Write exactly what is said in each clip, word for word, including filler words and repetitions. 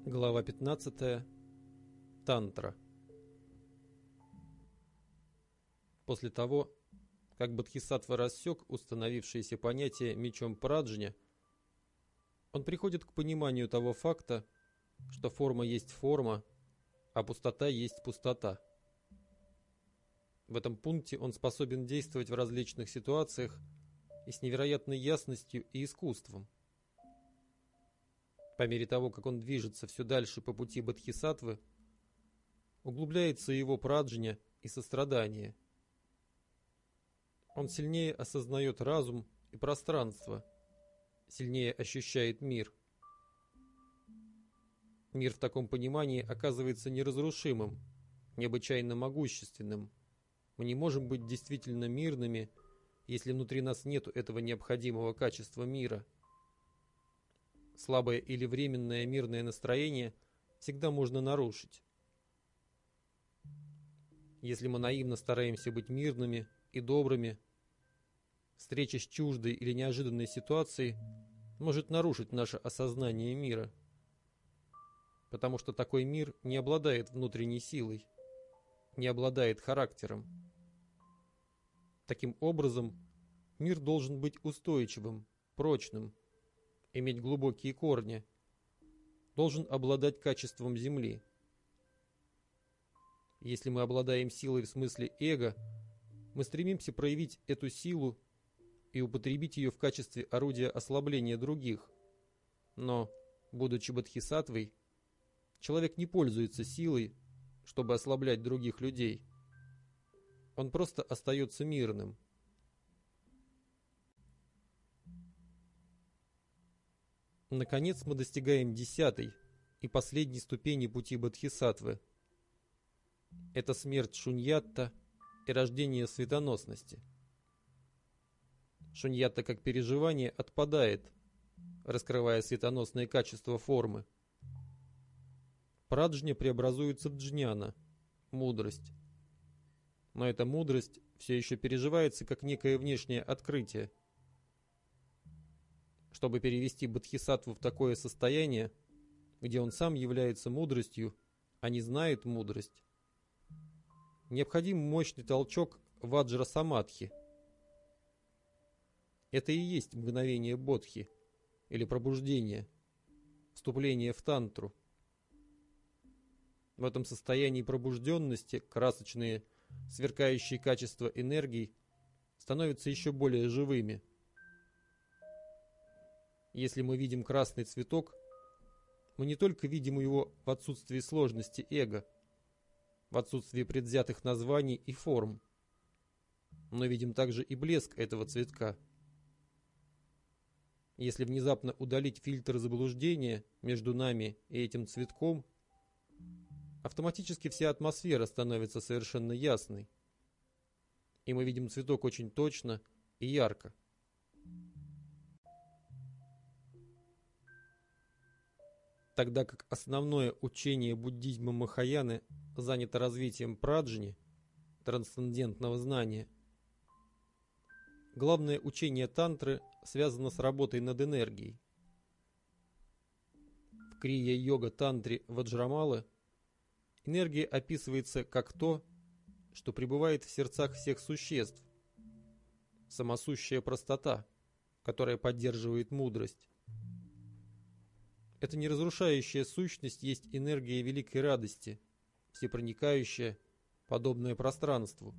Глава пятнадцатая. Тантра. После того, как Бодхисаттва рассек установившееся понятие мечом праджня, он приходит к пониманию того факта, что форма есть форма, а пустота есть пустота. В этом пункте он способен действовать в различных ситуациях и с невероятной ясностью и искусством. По мере того, как он движется все дальше по пути Бодхисаттвы, углубляется его праджня и сострадание. Он сильнее осознает разум и пространство, сильнее ощущает мир. Мир в таком понимании оказывается неразрушимым, необычайно могущественным. Мы не можем быть действительно мирными, если внутри нас нет этого необходимого качества мира. Слабое или временное мирное настроение всегда можно нарушить. Если мы наивно стараемся быть мирными и добрыми, встреча с чуждой или неожиданной ситуацией может нарушить наше осознание мира, потому что такой мир не обладает внутренней силой, не обладает характером. Таким образом, мир должен быть устойчивым, прочным, иметь глубокие корни, должен обладать качеством земли. Если мы обладаем силой в смысле эго, мы стремимся проявить эту силу и употребить ее в качестве орудия ослабления других. Но, будучи бодхисаттвой, человек не пользуется силой, чтобы ослаблять других людей. Он просто остается мирным. Наконец мы достигаем десятой и последней ступени пути бодхисаттвы. Это смерть шуньятта и рождение светоносности. Шуньятта как переживание отпадает, раскрывая светоносные качества формы. Праджня преобразуется в джняна, мудрость. Но эта мудрость все еще переживается как некое внешнее открытие. Чтобы перевести бодхисаттву в такое состояние, где он сам является мудростью, а не знает мудрость, необходим мощный толчок ваджра-самадхи. Это и есть мгновение бодхи, или пробуждение, вступление в тантру. В этом состоянии пробужденности красочные, сверкающие качества энергии становятся еще более живыми. Если мы видим красный цветок, мы не только видим его в отсутствии сложности эго, в отсутствии предвзятых названий и форм, но видим также и блеск этого цветка. Если внезапно удалить фильтр заблуждения между нами и этим цветком, автоматически вся атмосфера становится совершенно ясной, и мы видим цветок очень точно и ярко. Тогда как основное учение буддизма Махаяны занято развитием праджни, трансцендентного знания, главное учение тантры связано с работой над энергией. В крия-йога-тантре Ваджрамалы энергия описывается как то, что пребывает в сердцах всех существ, самосущая простота, которая поддерживает мудрость. Эта неразрушающая сущность есть энергия великой радости, всепроникающая, подобная пространству.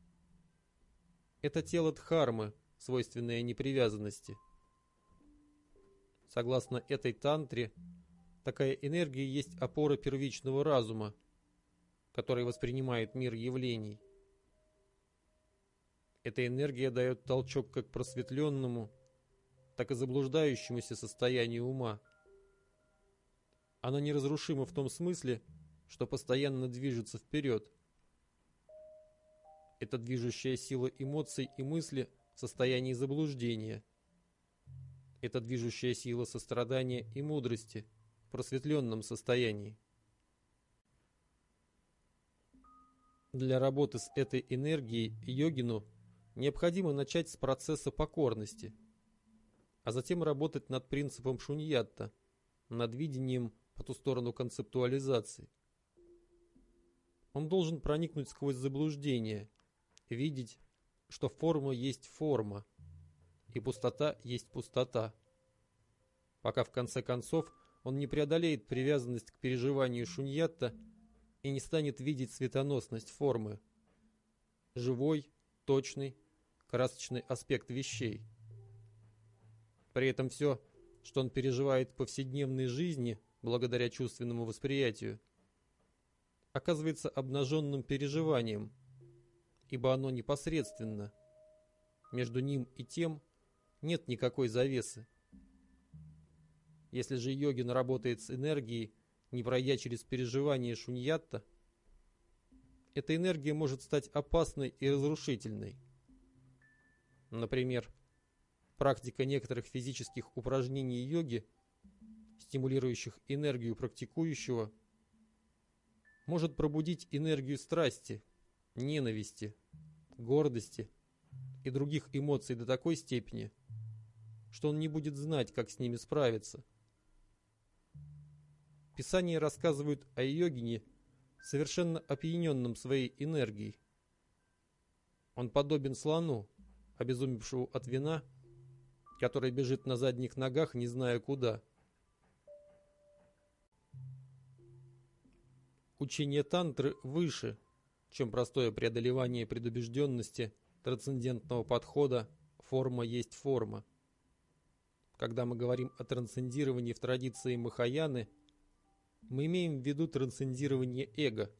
Это тело дхармы, свойственное непривязанности. Согласно этой тантре, такая энергия есть опора первичного разума, который воспринимает мир явлений. Эта энергия дает толчок как просветленному, так и заблуждающемуся состоянию ума. Она неразрушима в том смысле, что постоянно движется вперед. Это движущая сила эмоций и мысли в состоянии заблуждения. Это движущая сила сострадания и мудрости в просветленном состоянии. Для работы с этой энергией йогину необходимо начать с процесса покорности, а затем работать над принципом шуньятта, над видением по ту сторону концептуализации. Он должен проникнуть сквозь заблуждение, видеть, что форма есть форма, и пустота есть пустота, пока в конце концов он не преодолеет привязанность к переживанию шуньятта и не станет видеть светоносность формы, живой, точный, красочный аспект вещей. При этом все, что он переживает в повседневной жизни, благодаря чувственному восприятию, оказывается обнаженным переживанием, ибо оно непосредственно. Между ним и тем нет никакой завесы. Если же йогин работает с энергией, не пройдя через переживание шуньятта, эта энергия может стать опасной и разрушительной. Например, практика некоторых физических упражнений йоги, стимулирующих энергию практикующего, может пробудить энергию страсти, ненависти, гордости и других эмоций до такой степени, что он не будет знать, как с ними справиться. Писания рассказывают о йогине, совершенно опьяненном своей энергией. Он подобен слону, обезумевшему от вина, который бежит на задних ногах, не зная куда. Учение тантры выше, чем простое преодолевание предубежденности, трансцендентного подхода «форма есть форма». Когда мы говорим о трансцендировании в традиции Махаяны, мы имеем в виду трансцендирование эго.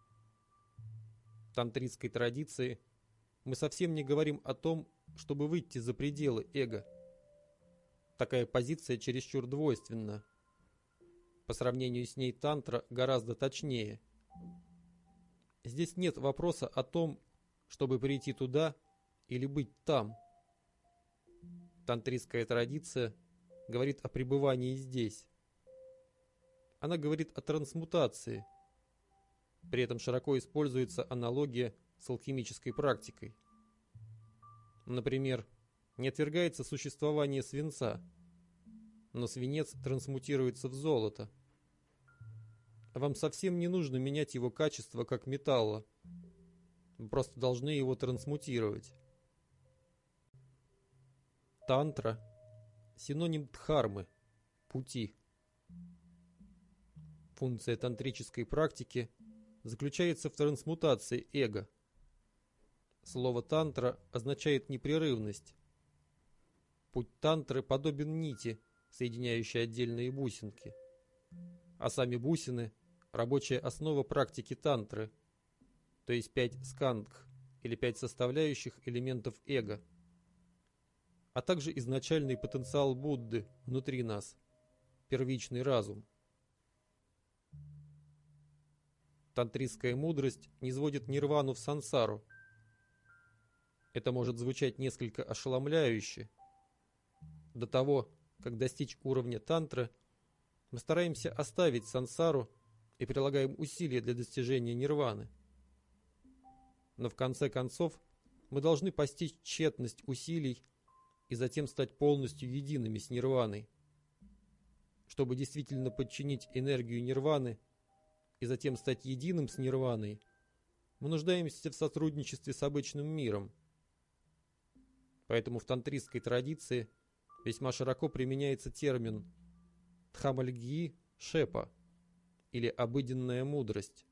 В тантритской традиции мы совсем не говорим о том, чтобы выйти за пределы эго. Такая позиция чересчур двойственна. По сравнению с ней тантра гораздо точнее. Здесь нет вопроса о том, чтобы прийти туда или быть там. Тантритская традиция говорит о пребывании здесь. Она говорит о трансмутации. При этом широко используется аналогия с алхимической практикой. Например, не отвергается существование свинца, но свинец трансмутируется в золото. Вам совсем не нужно менять его качество как металла. Вы просто должны его трансмутировать. Тантра – синоним дхармы, пути. Функция тантрической практики заключается в трансмутации эго. Слово «тантра» означает непрерывность. Путь тантры подобен нити, соединяющей отдельные бусинки. А сами бусины – рабочая основа практики тантры, то есть пять скандх, или пять составляющих элементов эго, а также изначальный потенциал Будды внутри нас, первичный разум. Тантритская мудрость низводит нирвану в сансару. Это может звучать несколько ошеломляюще. До того, как достичь уровня тантры, мы стараемся оставить сансару и прилагаем усилия для достижения нирваны. Но в конце концов мы должны постичь тщетность усилий и затем стать полностью едиными с нирваной. Чтобы действительно подчинить энергию нирваны и затем стать единым с нирваной, мы нуждаемся в сотрудничестве с обычным миром. Поэтому в тантритской традиции весьма широко применяется термин «дхамальгьи шепа» или «обыденная мудрость»,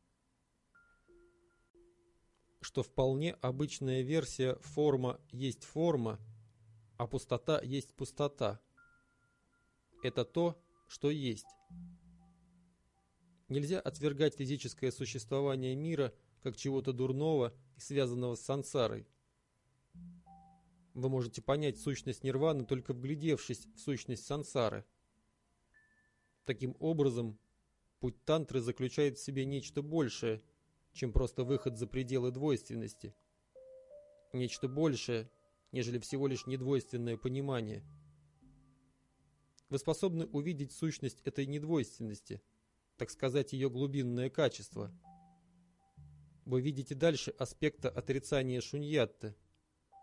что вполне обычная версия «форма есть форма», а пустота есть пустота. Это то, что есть. Нельзя отвергать физическое существование мира как чего-то дурного и связанного с сансарой. Вы можете понять сущность нирваны, только вглядевшись в сущность сансары. Таким образом, путь тантры заключает в себе нечто большее, чем просто выход за пределы двойственности. Нечто большее, нежели всего лишь недвойственное понимание. Вы способны увидеть сущность этой недвойственности, так сказать, ее глубинное качество. Вы видите дальше аспекта отрицания шуньятты,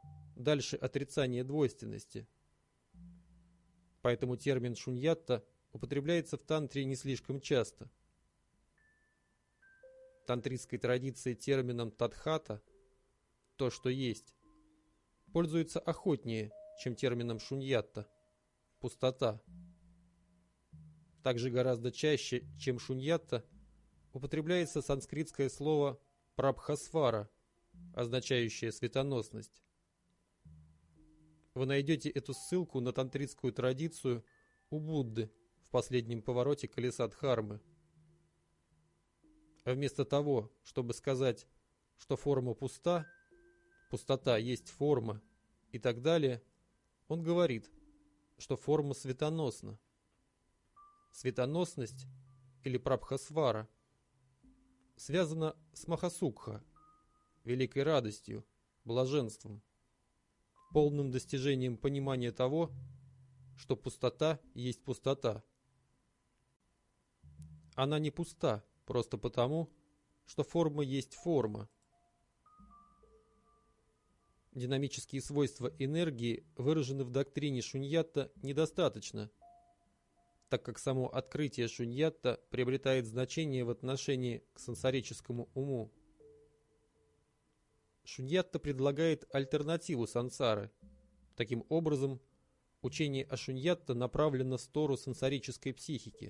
дальше отрицания двойственности. Поэтому термин шуньятта употребляется в тантре не слишком часто. В тантрийской традиции термином «тадхата» — «то, что есть» пользуется охотнее, чем термином «шуньятта» — «пустота». Также гораздо чаще, чем шуньятта, употребляется санскритское слово «прабхасвара», означающее «светоносность». Вы найдете эту ссылку на тантритскую традицию у Будды в последнем повороте колеса Дхармы. А вместо того, чтобы сказать, что форма пуста, пустота есть форма и так далее, он говорит, что форма светоносна. Светоносность или прабхасвара связана с махасукха, великой радостью, блаженством, полным достижением понимания того, что пустота есть пустота. Она не пуста просто потому, что форма есть форма. Динамические свойства энергии выражены в доктрине шуньятта недостаточно, так как само открытие шуньятта приобретает значение в отношении к сансарическому уму. Шуньятта предлагает альтернативу сансары. Таким образом, учение о шуньятта направлено в сторону сансарической психики.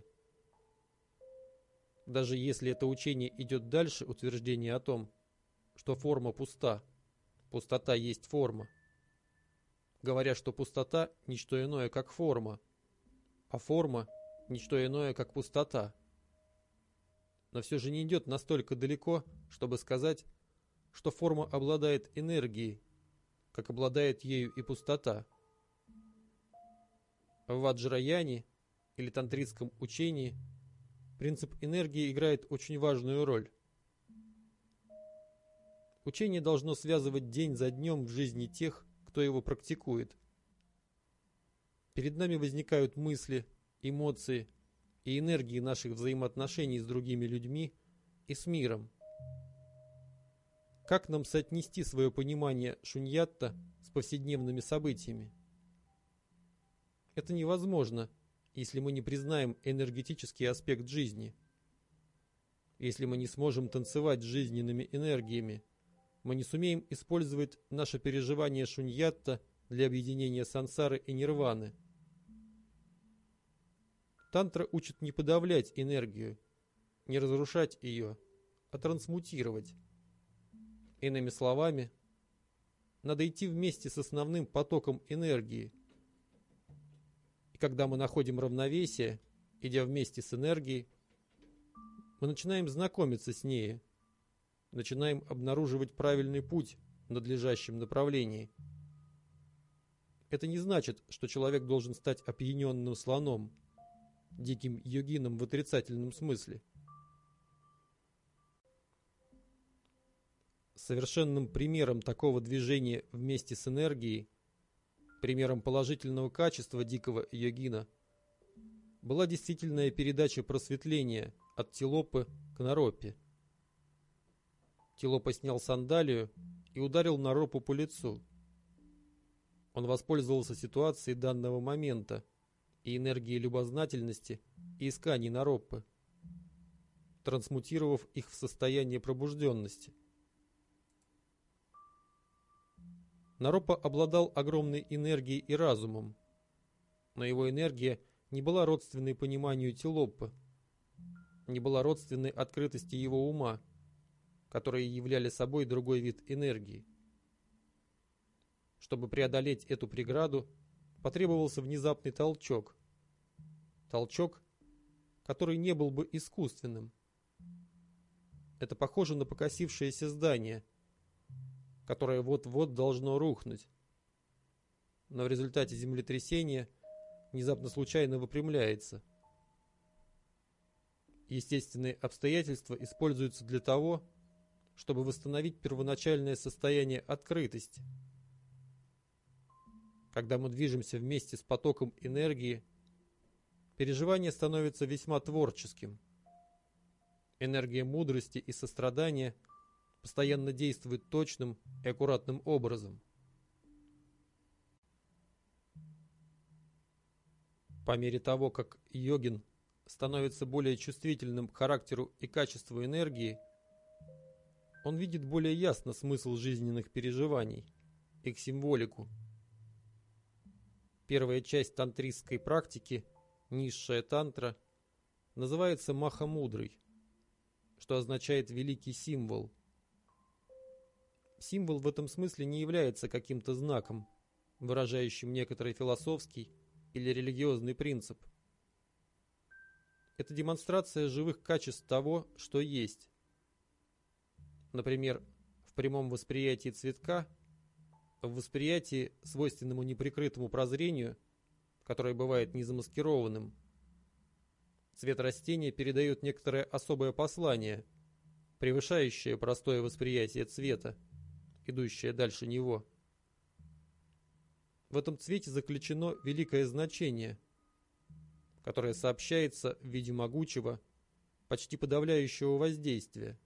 Даже если это учение идет дальше утверждения о том, что форма пуста, пустота есть форма, говоря, что пустота – ничто иное, как форма, а форма – ничто иное, как пустота. Но все же не идет настолько далеко, чтобы сказать, что форма обладает энергией, как обладает ею и пустота. В ваджраяне или тантритском учении принцип энергии играет очень важную роль. Учение должно связывать день за днем в жизни тех, кто его практикует. Перед нами возникают мысли, эмоции и энергии наших взаимоотношений с другими людьми и с миром. Как нам соотнести свое понимание шуньятта с повседневными событиями? Это невозможно, если мы не признаем энергетический аспект жизни. Если мы не сможем танцевать с жизненными энергиями, мы не сумеем использовать наше переживание шуньятта для объединения сансары и нирваны. Тантра учит не подавлять энергию, не разрушать ее, а трансмутировать. Иными словами, надо идти вместе с основным потоком энергии. И когда мы находим равновесие, идя вместе с энергией, мы начинаем знакомиться с ней, начинаем обнаруживать правильный путь в надлежащем направлении. Это не значит, что человек должен стать опьяненным слоном, диким йогином в отрицательном смысле. Совершенным примером такого движения вместе с энергией, примером положительного качества дикого йогина, была действительная передача просветления от Тилопы к Наропе. Тилопа снял сандалию и ударил Наропу по лицу. Он воспользовался ситуацией данного момента и энергией любознательности и исканий Наропы, трансмутировав их в состояние пробужденности. Наропа обладал огромной энергией и разумом, но его энергия не была родственной пониманию Тилопы, не была родственной открытости его ума, которые являли собой другой вид энергии. Чтобы преодолеть эту преграду, потребовался внезапный толчок. Толчок, который не был бы искусственным. Это похоже на покосившееся здание, которое вот-вот должно рухнуть, но в результате землетрясения внезапно случайно выпрямляется. Естественные обстоятельства используются для того, чтобы восстановить первоначальное состояние открытости. Когда мы движемся вместе с потоком энергии, переживание становится весьма творческим. Энергия мудрости и сострадания постоянно действует точным и аккуратным образом. По мере того, как йогин становится более чувствительным к характеру и качеству энергии, он видит более ясно смысл жизненных переживаний, их символику. Первая часть тантристской практики, низшая тантра, называется Маха-мудрой, что означает «великий символ». Символ в этом смысле не является каким-то знаком, выражающим некоторый философский или религиозный принцип. Это демонстрация живых качеств того, что есть. Например, в прямом восприятии цветка, в восприятии, свойственному неприкрытому прозрению, которое бывает незамаскированным, цвет растения передает некоторое особое послание, превышающее простое восприятие цвета, идущее дальше него. В этом цвете заключено великое значение, которое сообщается в виде могучего, почти подавляющего воздействия.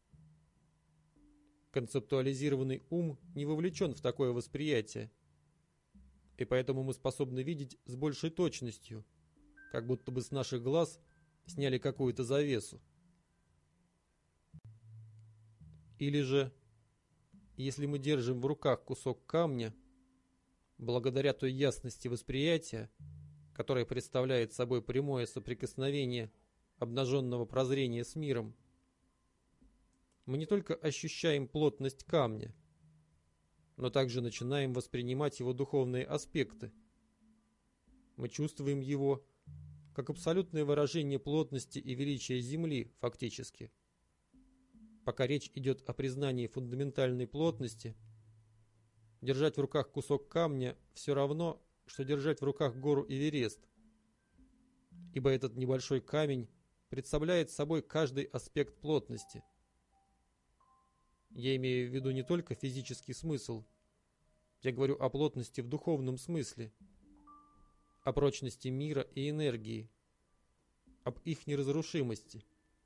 Концептуализированный ум не вовлечен в такое восприятие, и поэтому мы способны видеть с большей точностью, как будто бы с наших глаз сняли какую-то завесу. Или же, если мы держим в руках кусок камня, благодаря той ясности восприятия, которая представляет собой прямое соприкосновение обнаженного прозрения с миром, мы не только ощущаем плотность камня, но также начинаем воспринимать его духовные аспекты. Мы чувствуем его как абсолютное выражение плотности и величия Земли, фактически. Пока речь идет о признании фундаментальной плотности, держать в руках кусок камня все равно, что держать в руках гору Эверест, ибо этот небольшой камень представляет собой каждый аспект плотности. Я имею в виду не только физический смысл, я говорю о плотности в духовном смысле, о прочности мира и энергии, об их неразрушимости.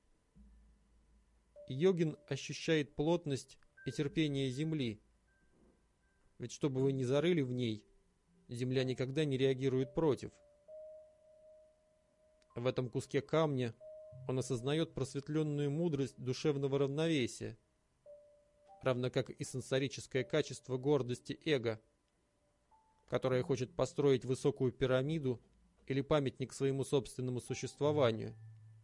Йогин ощущает плотность и терпение Земли, ведь что бы вы ни зарыли в ней, Земля никогда не реагирует против. В этом куске камня он осознает просветленную мудрость душевного равновесия, равно как и сенсорическое качество гордости эго, которое хочет построить высокую пирамиду или памятник своему собственному существованию.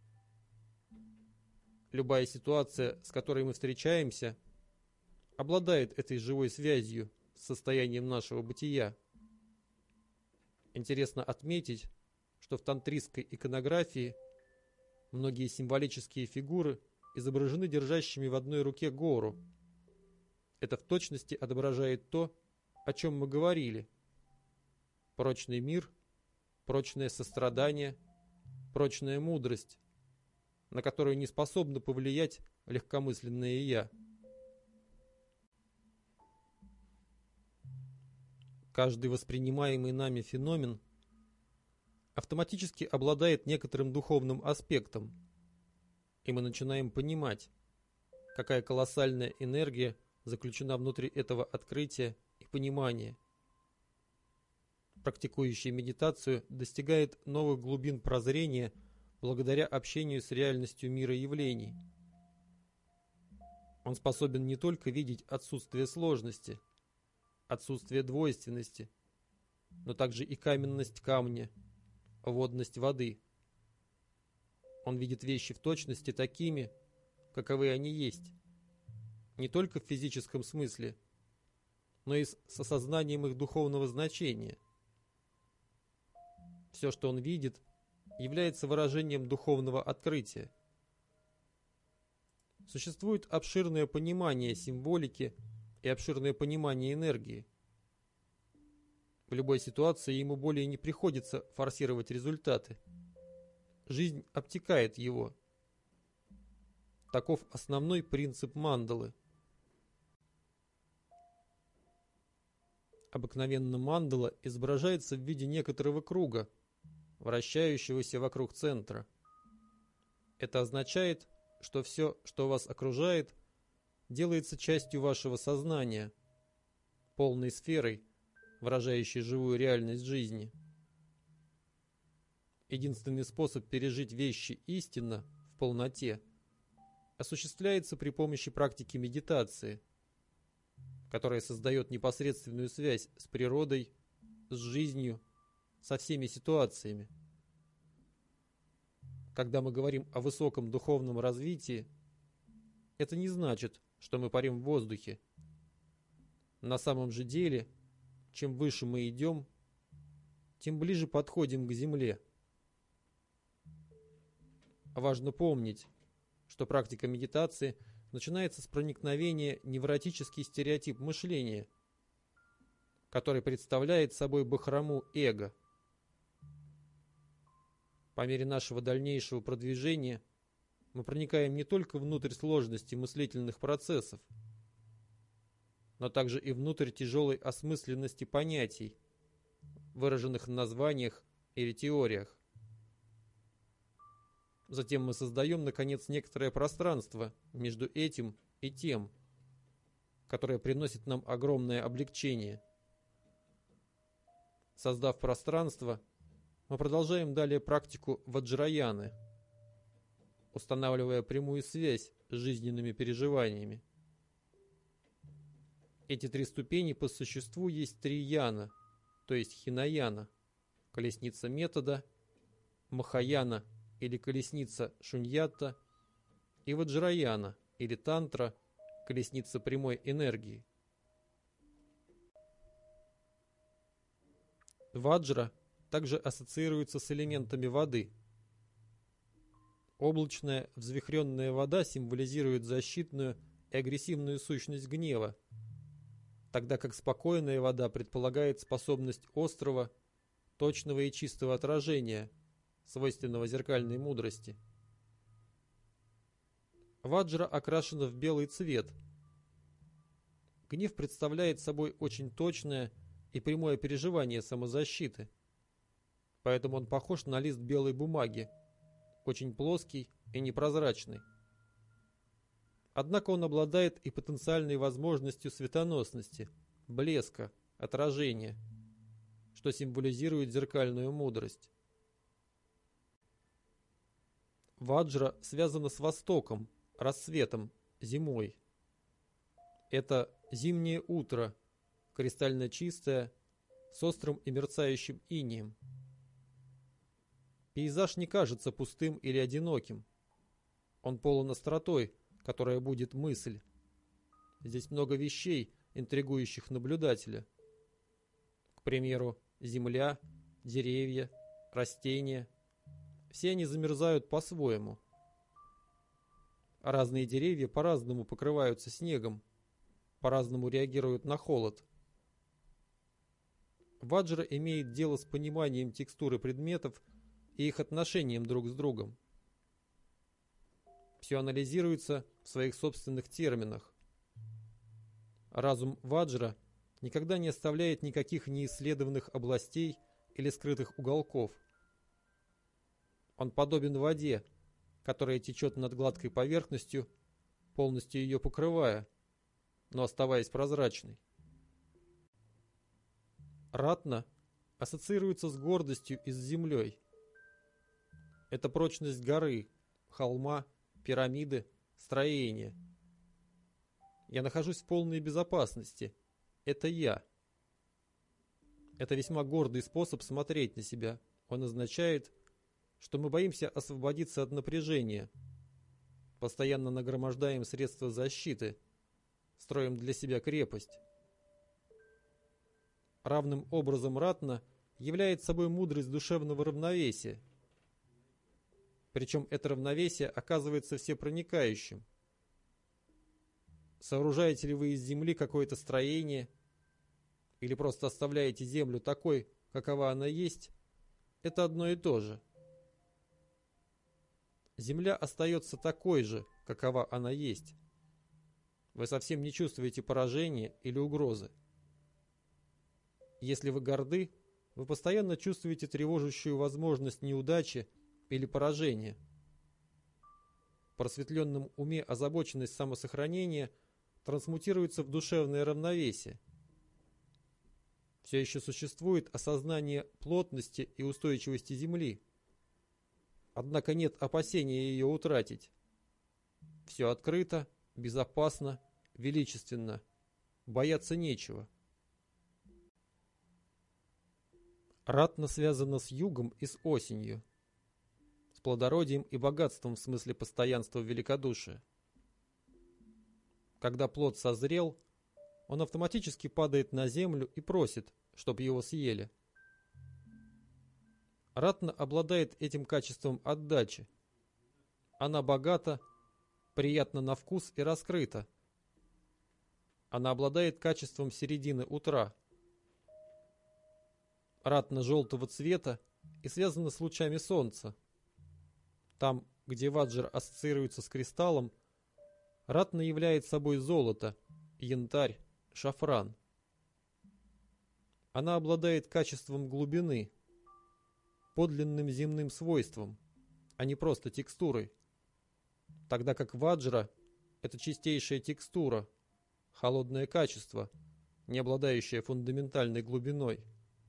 Любая ситуация, с которой мы встречаемся, обладает этой живой связью с состоянием нашего бытия. Интересно отметить, что в тантристской иконографии многие символические фигуры изображены держащими в одной руке гору. Это в точности отображает то, о чем мы говорили. Прочный мир, прочное сострадание, прочная мудрость, на которую не способно повлиять легкомысленное «я». Каждый воспринимаемый нами феномен автоматически обладает некоторым духовным аспектом, и мы начинаем понимать, какая колоссальная энергия заключена внутри этого открытия и понимания. Практикующий медитацию достигает новых глубин прозрения благодаря общению с реальностью мира явлений. Он способен не только видеть отсутствие сложности, отсутствие двойственности, но также и каменность камня, водность воды. Он видит вещи в точности такими, каковы они есть, не только в физическом смысле, но и с осознанием их духовного значения. Все, что он видит, является выражением духовного открытия. Существует обширное понимание символики и обширное понимание энергии. В любой ситуации ему более не приходится форсировать результаты. Жизнь обтекает его. Таков основной принцип мандалы. Обыкновенно мандала изображается в виде некоторого круга, вращающегося вокруг центра. Это означает, что все, что вас окружает, делается частью вашего сознания, полной сферой, выражающей живую реальность жизни. Единственный способ пережить вещи истинно, в полноте, осуществляется при помощи практики медитации, которая создает непосредственную связь с природой, с жизнью, со всеми ситуациями. Когда мы говорим о высоком духовном развитии, это не значит, что мы парим в воздухе. На самом же деле, чем выше мы идем, тем ближе подходим к земле. Важно помнить, что практика медитации начинается с проникновения в невротический стереотип мышления, который представляет собой бахрому эго. По мере нашего дальнейшего продвижения мы проникаем не только внутрь сложности мыслительных процессов, но также и внутрь тяжелой осмысленности понятий, выраженных в названиях или теориях. Затем мы создаем, наконец, некоторое пространство между этим и тем, которое приносит нам огромное облегчение. Создав пространство, мы продолжаем далее практику ваджраяны, устанавливая прямую связь с жизненными переживаниями. Эти три ступени по существу есть три яна, то есть хинаяна, колесница метода, махаяна или колесница шуньятта и ваджраяна или тантра, колесница прямой энергии. Ваджра также ассоциируется с элементами воды. Облачная взвихренная вода символизирует защитную и агрессивную сущность гнева, тогда как спокойная вода предполагает способность острого, точного и чистого отражения, свойственного зеркальной мудрости. Ваджра окрашена в белый цвет. Гнев представляет собой очень точное и прямое переживание самозащиты, поэтому он похож на лист белой бумаги, очень плоский и непрозрачный. Однако он обладает и потенциальной возможностью светоносности, блеска, отражения, что символизирует зеркальную мудрость. Ваджра связана с Востоком, рассветом, зимой. Это зимнее утро, кристально чистое, с острым и мерцающим инеем. Пейзаж не кажется пустым или одиноким. Он полон остротой, которая будет мысль. Здесь много вещей, интригующих наблюдателя. К примеру, земля, деревья, растения. Все они замерзают по-своему. Разные деревья по-разному покрываются снегом, по-разному реагируют на холод. Ваджра имеет дело с пониманием текстуры предметов и их отношением друг с другом. Все анализируется в своих собственных терминах. Разум Ваджра никогда не оставляет никаких неисследованных областей или скрытых уголков. Он подобен воде, которая течет над гладкой поверхностью, полностью ее покрывая, но оставаясь прозрачной. Ратна ассоциируется с гордостью и с землей. Это прочность горы, холма, пирамиды, строения. Я нахожусь в полной безопасности. Это я. Это весьма гордый способ смотреть на себя. Он означает, что мы боимся освободиться от напряжения, постоянно нагромождаем средства защиты, строим для себя крепость. Равным образом ратна является собой мудрость душевного равновесия. Причем это равновесие оказывается всепроникающим. Сооружаете ли вы из земли какое-то строение, или просто оставляете землю такой, какова она есть, это одно и то же. Земля остается такой же, какова она есть. Вы совсем не чувствуете поражения или угрозы. Если вы горды, вы постоянно чувствуете тревожащую возможность неудачи или поражения. В просветленном уме озабоченность самосохранения трансмутируется в душевное равновесие. Все еще существует осознание плотности и устойчивости Земли, однако нет опасения ее утратить. Все открыто, безопасно, величественно. Бояться нечего. Ратна связана с югом и с осенью, с плодородием и богатством в смысле постоянства великодушия. Когда плод созрел, он автоматически падает на землю и просит, чтоб его съели. Ратна обладает этим качеством отдачи. Она богата, приятна на вкус и раскрыта. Она обладает качеством середины утра. Ратна желтого цвета и связана с лучами солнца. Там, где ваджра ассоциируется с кристаллом, ратна является собой золото, янтарь, шафран. Она обладает качеством глубины, подлинным земным свойством, а не просто текстурой, тогда как ваджра – это чистейшая текстура, холодное качество, не обладающее фундаментальной глубиной.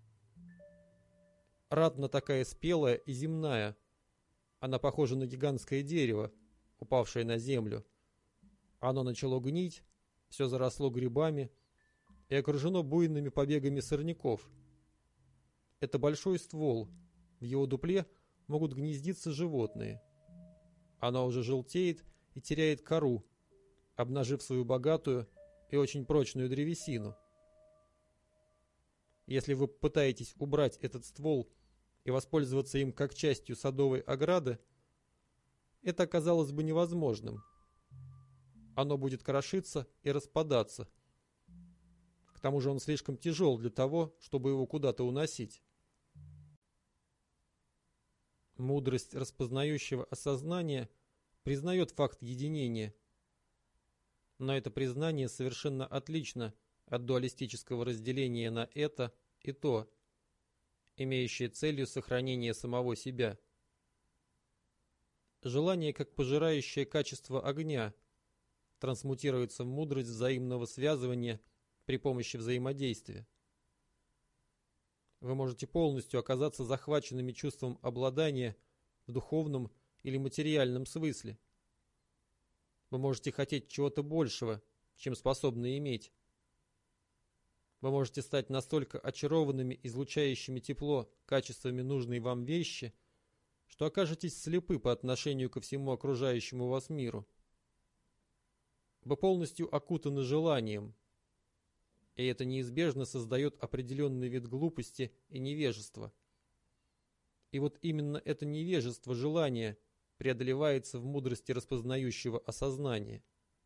Ратна такая спелая и земная. Она похожа на гигантское дерево, упавшее на землю. Оно начало гнить, все заросло грибами и окружено буйными побегами сорняков. Это большой ствол, в его дупле могут гнездиться животные. Оно уже желтеет и теряет кору, обнажив свою богатую и очень прочную древесину. Если вы пытаетесь убрать этот ствол и воспользоваться им как частью садовой ограды, это оказалось бы невозможным. Оно будет крошиться и распадаться. К тому же он слишком тяжел для того, чтобы его куда-то уносить. Мудрость распознающего осознания признает факт единения, но это признание совершенно отлично от дуалистического разделения на это и то, имеющее целью сохранение самого себя. Желание, как пожирающее качество огня, трансмутируется в мудрость взаимного связывания при помощи взаимодействия. Вы можете полностью оказаться захваченными чувством обладания в духовном или материальном смысле. Вы можете хотеть чего-то большего, чем способны иметь. Вы можете стать настолько очарованными, излучающими тепло качествами нужной вам вещи, что окажетесь слепы по отношению ко всему окружающему вас миру. Вы полностью окутаны желанием, и это неизбежно создает определенный вид глупости и невежества. И вот именно это невежество желания преодолевается в мудрости распознающего осознания.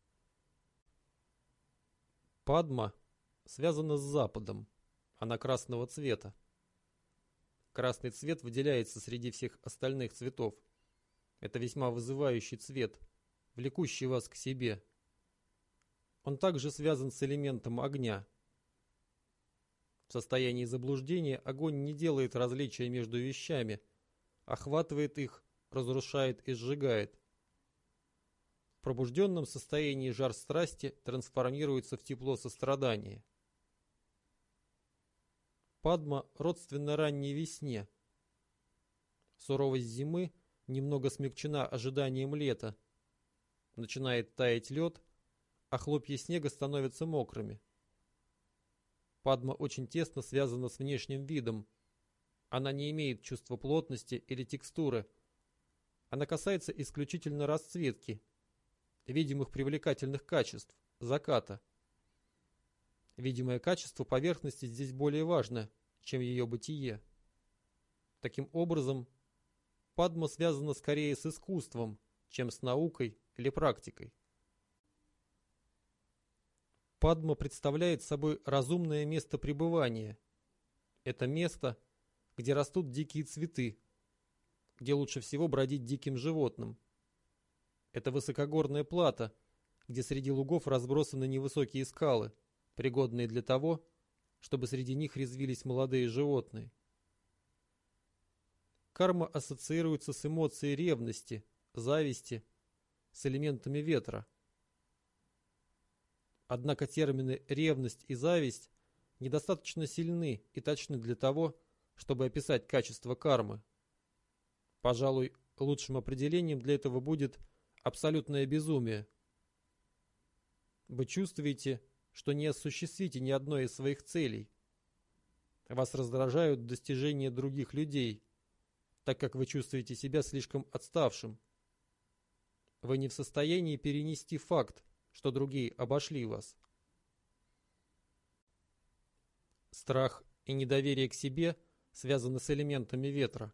Падма связана с Западом, она красного цвета. Красный цвет выделяется среди всех остальных цветов. Это весьма вызывающий цвет, влекущий вас к себе. Он также связан с элементом огня. В состоянии заблуждения огонь не делает различия между вещами, охватывает их, разрушает и сжигает. В пробужденном состоянии жар страсти трансформируется в тепло сострадания. Падма родственна ранней весне. Суровость зимы немного смягчена ожиданием лета. Начинает таять лед, а хлопья снега становятся мокрыми. Падма очень тесно связана с внешним видом. Она не имеет чувства плотности или текстуры. Она касается исключительно расцветки, видимых привлекательных качеств, заката. Видимое качество поверхности здесь более важно, чем ее бытие. Таким образом, Падма связана скорее с искусством, чем с наукой или практикой. Падма представляет собой разумное место пребывания. Это место, где растут дикие цветы, где лучше всего бродить диким животным. Это высокогорная плата, где среди лугов разбросаны невысокие скалы, пригодные для того, чтобы среди них резвились молодые животные. Карма ассоциируется с эмоцией ревности, зависти, с элементами ветра. Однако термины «ревность» и «зависть» недостаточно сильны и точны для того, чтобы описать качество кармы. Пожалуй, лучшим определением для этого будет абсолютное безумие. Вы чувствуете, что не осуществите ни одной из своих целей. Вас раздражают достижения других людей, так как вы чувствуете себя слишком отставшим. Вы не в состоянии перенести факт, что другие обошли вас. Страх и недоверие к себе связаны с элементами ветра.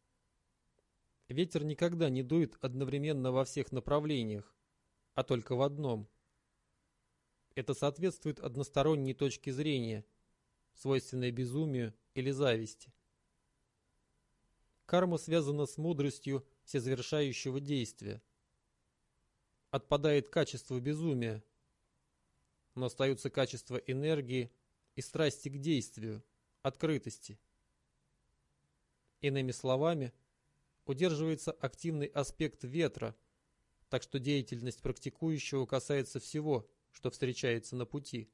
Ветер никогда не дует одновременно во всех направлениях, а только в одном. Это соответствует односторонней точке зрения, свойственной безумию или зависти. Карма связана с мудростью всезавершающего действия. Отпадает качество безумия, но остаются качества энергии и страсти к действию, открытости. Иными словами, удерживается активный аспект ветра, так что деятельность практикующего касается всего, что встречается на пути.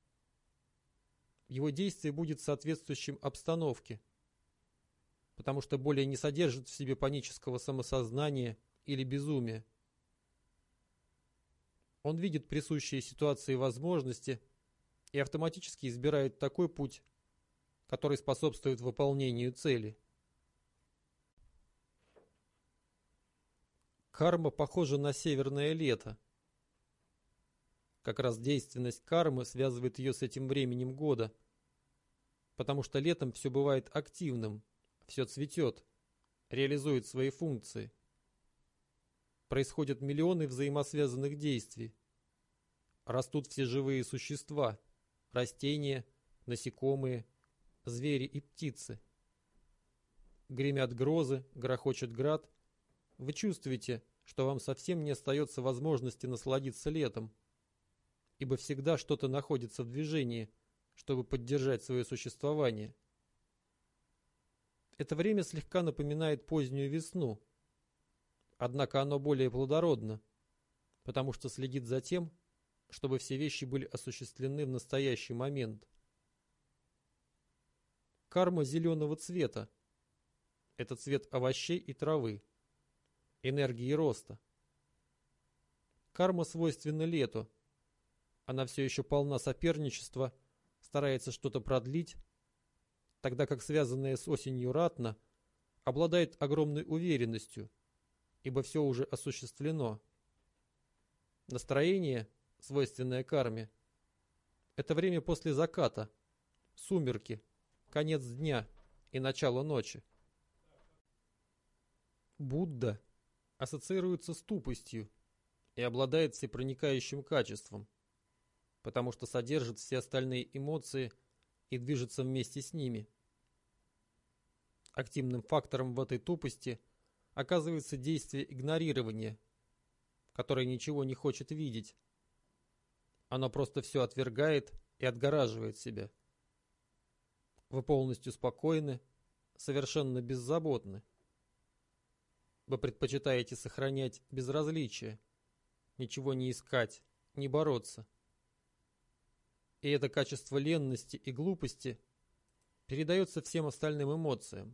Его действие будет соответствующим обстановке, потому что более не содержит в себе панического самосознания или безумия. Он видит присущие ситуации возможности и автоматически избирает такой путь, который способствует выполнению цели. Карма похожа на северное лето. Как раз действенность кармы связывает ее с этим временем года, потому что летом все бывает активным, все цветет, реализует свои функции. Происходят миллионы взаимосвязанных действий. Растут все живые существа, растения, насекомые, звери и птицы. Гремят грозы, грохочет град. Вы чувствуете, что вам совсем не остается возможности насладиться летом, ибо всегда что-то находится в движении, чтобы поддержать свое существование. Это время слегка напоминает позднюю весну, однако оно более плодородно, потому что следит за тем, чтобы все вещи были осуществлены в настоящий момент. Карма зеленого цвета – это цвет овощей и травы, энергии роста. Карма свойственна лету. Она все еще полна соперничества, старается что-то продлить, тогда как связанная с осенью ратна обладает огромной уверенностью, ибо все уже осуществлено. Настроение, свойственное карме, это время после заката, сумерки, конец дня и начало ночи. Будда ассоциируется с тупостью и обладает всепроникающим качеством, потому что содержит все остальные эмоции и движется вместе с ними. Активным фактором в этой тупости оказывается действие игнорирования, которое ничего не хочет видеть. Оно просто все отвергает и отгораживает себя. Вы полностью спокойны, совершенно беззаботны. Вы предпочитаете сохранять безразличие, ничего не искать, не бороться. И это качество ленности и глупости передается всем остальным эмоциям.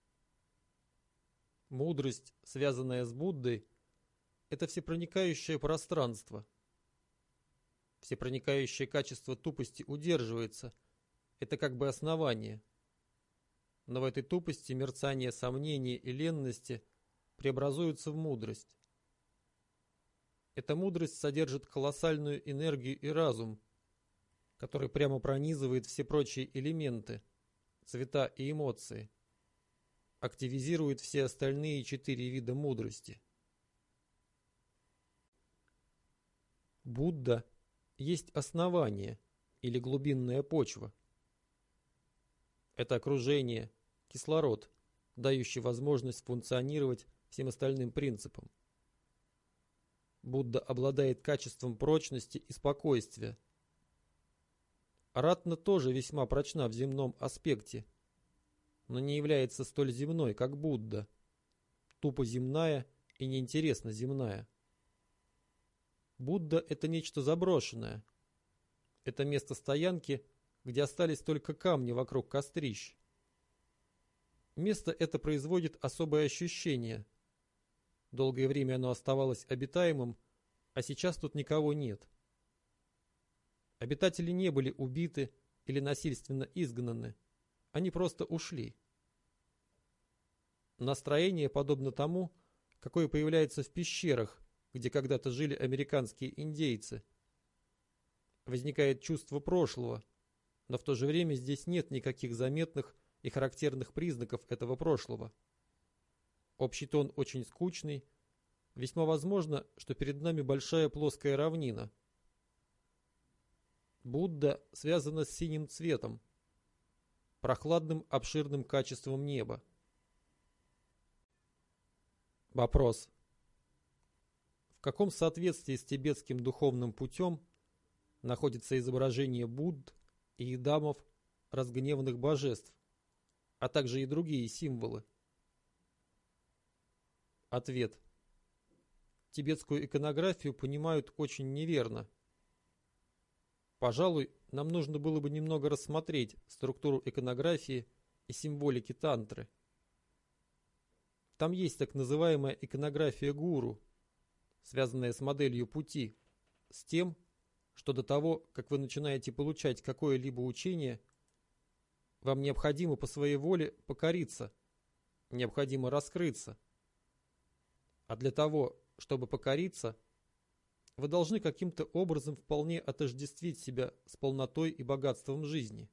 Мудрость, связанная с Буддой, это всепроникающее пространство. Всепроникающее качество тупости удерживается, это как бы основание. Но в этой тупости мерцание сомнения и ленности преобразуются в мудрость. Эта мудрость содержит колоссальную энергию и разум, который прямо пронизывает все прочие элементы, цвета и эмоции, активизирует все остальные четыре вида мудрости. Будда есть основание или глубинная почва. Это окружение, кислород, дающий возможность функционировать всем остальным принципам. Будда обладает качеством прочности и спокойствия. Ратна тоже весьма прочна в земном аспекте, но не является столь земной, как Будда, тупо земная и неинтересно земная. Будда – это нечто заброшенное. Это место стоянки, где остались только камни вокруг кострищ. Место это производит особое ощущение, Долгое время оно оставалось обитаемым, а сейчас тут никого нет. Обитатели не были убиты или насильственно изгнаны, они просто ушли. Настроение подобно тому, какое появляется в пещерах, где когда-то жили американские индейцы. Возникает чувство прошлого, но в то же время здесь нет никаких заметных и характерных признаков этого прошлого. Общий тон очень скучный, весьма возможно, что перед нами большая плоская равнина. Будда связана с синим цветом, прохладным обширным качеством неба. Вопрос. В каком соответствии с тибетским духовным путем находится изображение Будд и идамов разгневанных божеств, а также и другие символы? Ответ. Тибетскую иконографию понимают очень неверно. Пожалуй, нам нужно было бы немного рассмотреть структуру иконографии и символики тантры. Там есть так называемая иконография гуру, связанная с моделью пути, с тем, что до того, как вы начинаете получать какое-либо учение, вам необходимо по своей воле покориться, необходимо раскрыться. А для того, чтобы покориться, вы должны каким-то образом вполне отождествить себя с полнотой и богатством жизни.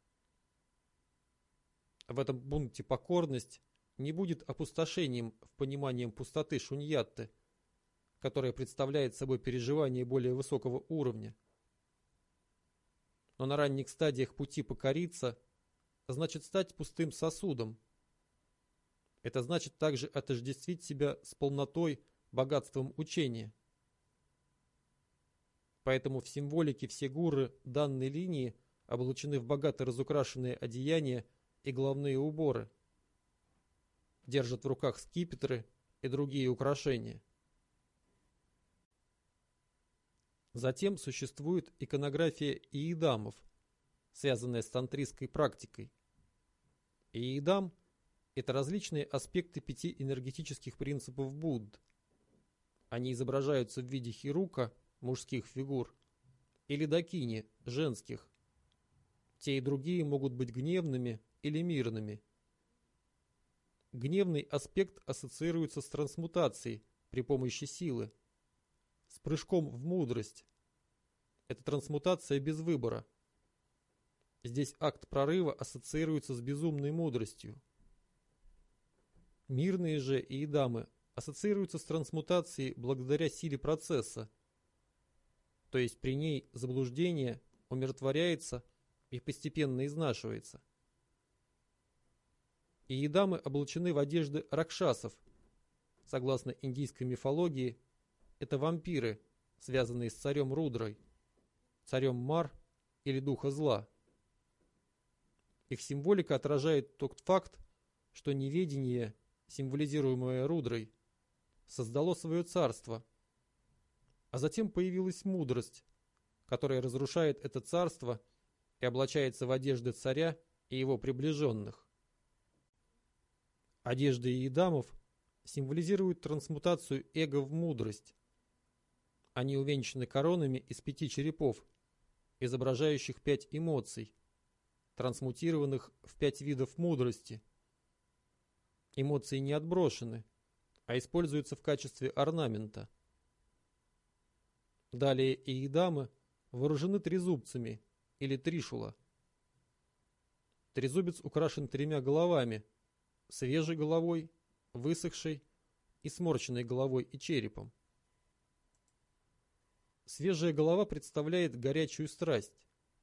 В этом пункте покорность не будет опустошением в понимании пустоты шуньятты, которая представляет собой переживание более высокого уровня. Но на ранних стадиях пути покориться значит стать пустым сосудом. Это значит также отождествить себя с полнотой, богатством учения. Поэтому в символике все гуры данной линии облачены в богато разукрашенные одеяния и головные уборы, держат в руках скипетры и другие украшения. Затем существует иконография иидамов, связанная с тантрийской практикой. Иидам – это различные аспекты пяти энергетических принципов Будд. Они изображаются в виде хирука, мужских фигур, или дакини, женских. Те и другие могут быть гневными или мирными. Гневный аспект ассоциируется с трансмутацией при помощи силы, с прыжком в мудрость. Это трансмутация без выбора. Здесь акт прорыва ассоциируется с безумной мудростью. Мирные же иидамы ассоциируются с трансмутацией благодаря силе процесса, то есть при ней заблуждение умиротворяется и постепенно изнашивается. Иидамы облачены в одежды ракшасов. Согласно индийской мифологии, это вампиры, связанные с царем Рудрой, царем Мар или духа зла. Их символика отражает тот факт, что неведение, символизируемое Рудрой, создало свое царство, а затем появилась мудрость, которая разрушает это царство и облачается в одежды царя и его приближенных. Одежды иидамов символизируют трансмутацию эго в мудрость. Они увенчаны коронами из пяти черепов, изображающих пять эмоций, трансмутированных в пять видов мудрости. Эмоции не отброшены, а используются в качестве орнамента. Далее иидамы вооружены трезубцами или тришула. Трезубец украшен тремя головами: свежей головой, высохшей и сморщенной головой и черепом. Свежая голова представляет горячую страсть,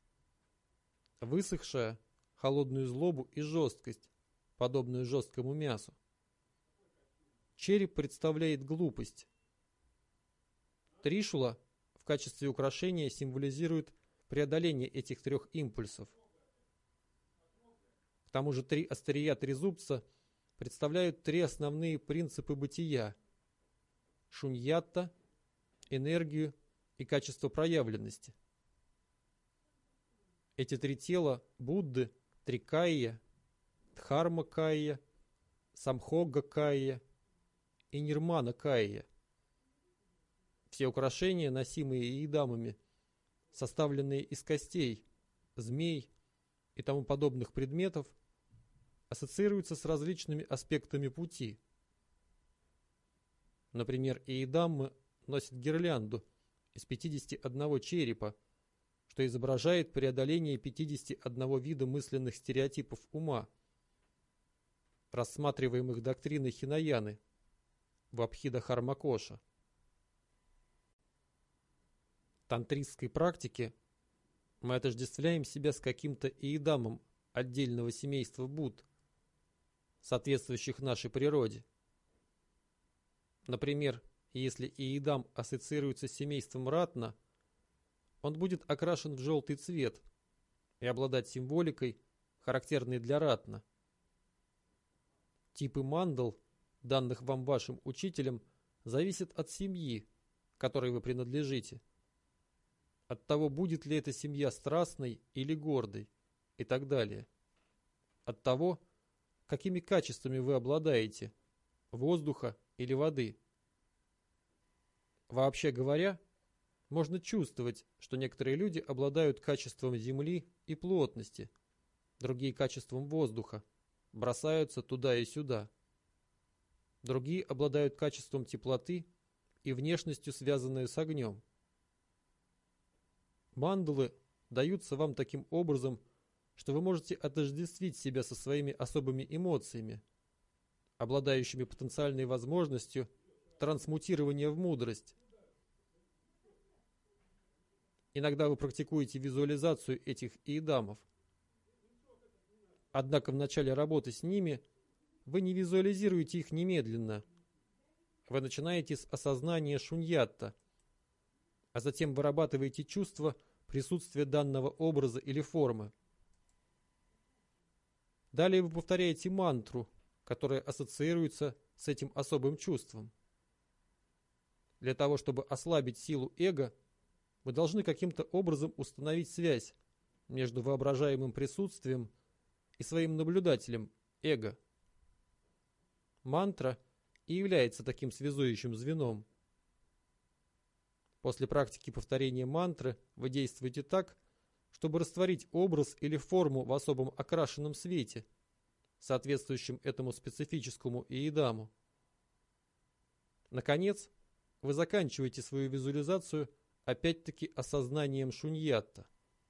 высохшая – холодную злобу и жесткость, подобную жесткому мясу. Череп представляет глупость. Тришула в качестве украшения символизирует преодоление этих трех импульсов. К тому же три острия трезубца представляют три основные принципы бытия – шуньятта, энергию и качество проявленности. Эти три тела Будды – Трикайя, Дхармакайя, Самхоггакайя и Нирмана Кайя. Все украшения, носимые иедамами, составленные из костей, змей и тому подобных предметов, ассоциируются с различными аспектами пути. Например, иедаммы носят гирлянду из пятидесяти одного черепа, что изображает преодоление пятидесяти одного вида мысленных стереотипов ума, рассматриваемых доктриной Хинаяны в Абхидхарма-коша. В тантристской практике мы отождествляем себя с каким-то иедамом отдельного семейства Будд, соответствующих нашей природе. Например, если иедам ассоциируется с семейством Ратна, он будет окрашен в желтый цвет и обладать символикой, характерной для Ратна. Типы мандал, данных вам вашим учителем, зависят от семьи, которой вы принадлежите, от того, будет ли эта семья страстной или гордой, и так далее, от того, какими качествами вы обладаете, воздуха или воды. Вообще говоря, можно чувствовать, что некоторые люди обладают качеством земли и плотности, другие качеством воздуха, бросаются туда и сюда. Другие обладают качеством теплоты и внешностью, связанной с огнем. Мандалы даются вам таким образом, что вы можете отождествить себя со своими особыми эмоциями, обладающими потенциальной возможностью трансмутирования в мудрость. Иногда вы практикуете визуализацию этих иедамов. Однако в начале работы с ними вы не визуализируете их немедленно. Вы начинаете с осознания шуньятта, а затем вырабатываете чувство присутствия данного образа или формы. Далее вы повторяете мантру, которая ассоциируется с этим особым чувством. Для того, чтобы ослабить силу эго, вы должны каким-то образом установить связь между воображаемым присутствием и своим наблюдателем, эго. Мантра и является таким связующим звеном. После практики повторения мантры вы действуете так, чтобы растворить образ или форму в особом окрашенном свете, соответствующем этому специфическому иедаму. Наконец, вы заканчиваете свою визуализацию опять-таки осознанием шуньятта.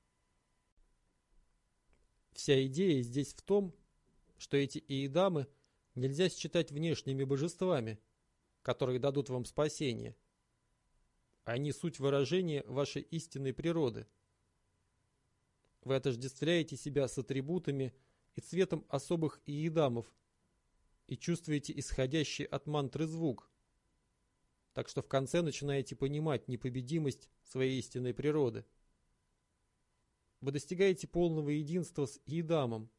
Вся идея здесь в том, что эти иедамы нельзя считать внешними божествами, которые дадут вам спасение. Они суть выражения вашей истинной природы. Вы отождествляете себя с атрибутами и цветом особых иедамов и чувствуете исходящий от мантры звук, так что в конце начинаете понимать непобедимость своей истинной природы. Вы достигаете полного единства с иедамом.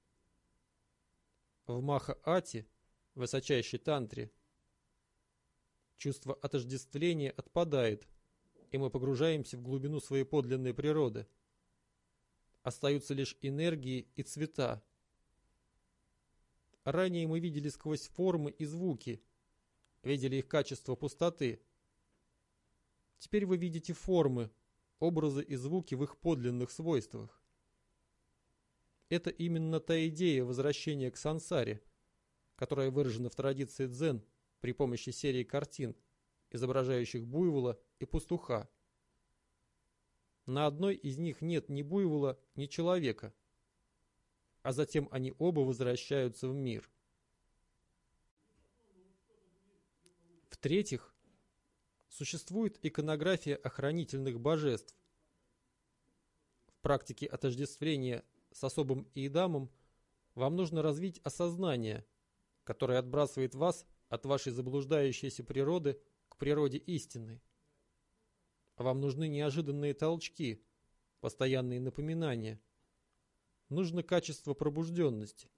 В Маха-ати, высочайшей тантре, чувство отождествления отпадает, и мы погружаемся в глубину своей подлинной природы. Остаются лишь энергии и цвета. Ранее мы видели сквозь формы и звуки, видели их качество пустоты. Теперь вы видите формы, образы и звуки в их подлинных свойствах. Это именно та идея возвращения к сансаре, которая выражена в традиции дзен при помощи серии картин, изображающих буйвола и пастуха. На одной из них нет ни буйвола, ни человека, а затем они оба возвращаются в мир. В-третьих, существует иконография охранительных божеств. В практике отождествления с особым иедамом вам нужно развить осознание, которое отбрасывает вас от вашей заблуждающейся природы к природе истинной. Вам нужны неожиданные толчки, постоянные напоминания. Нужно качество пробужденности.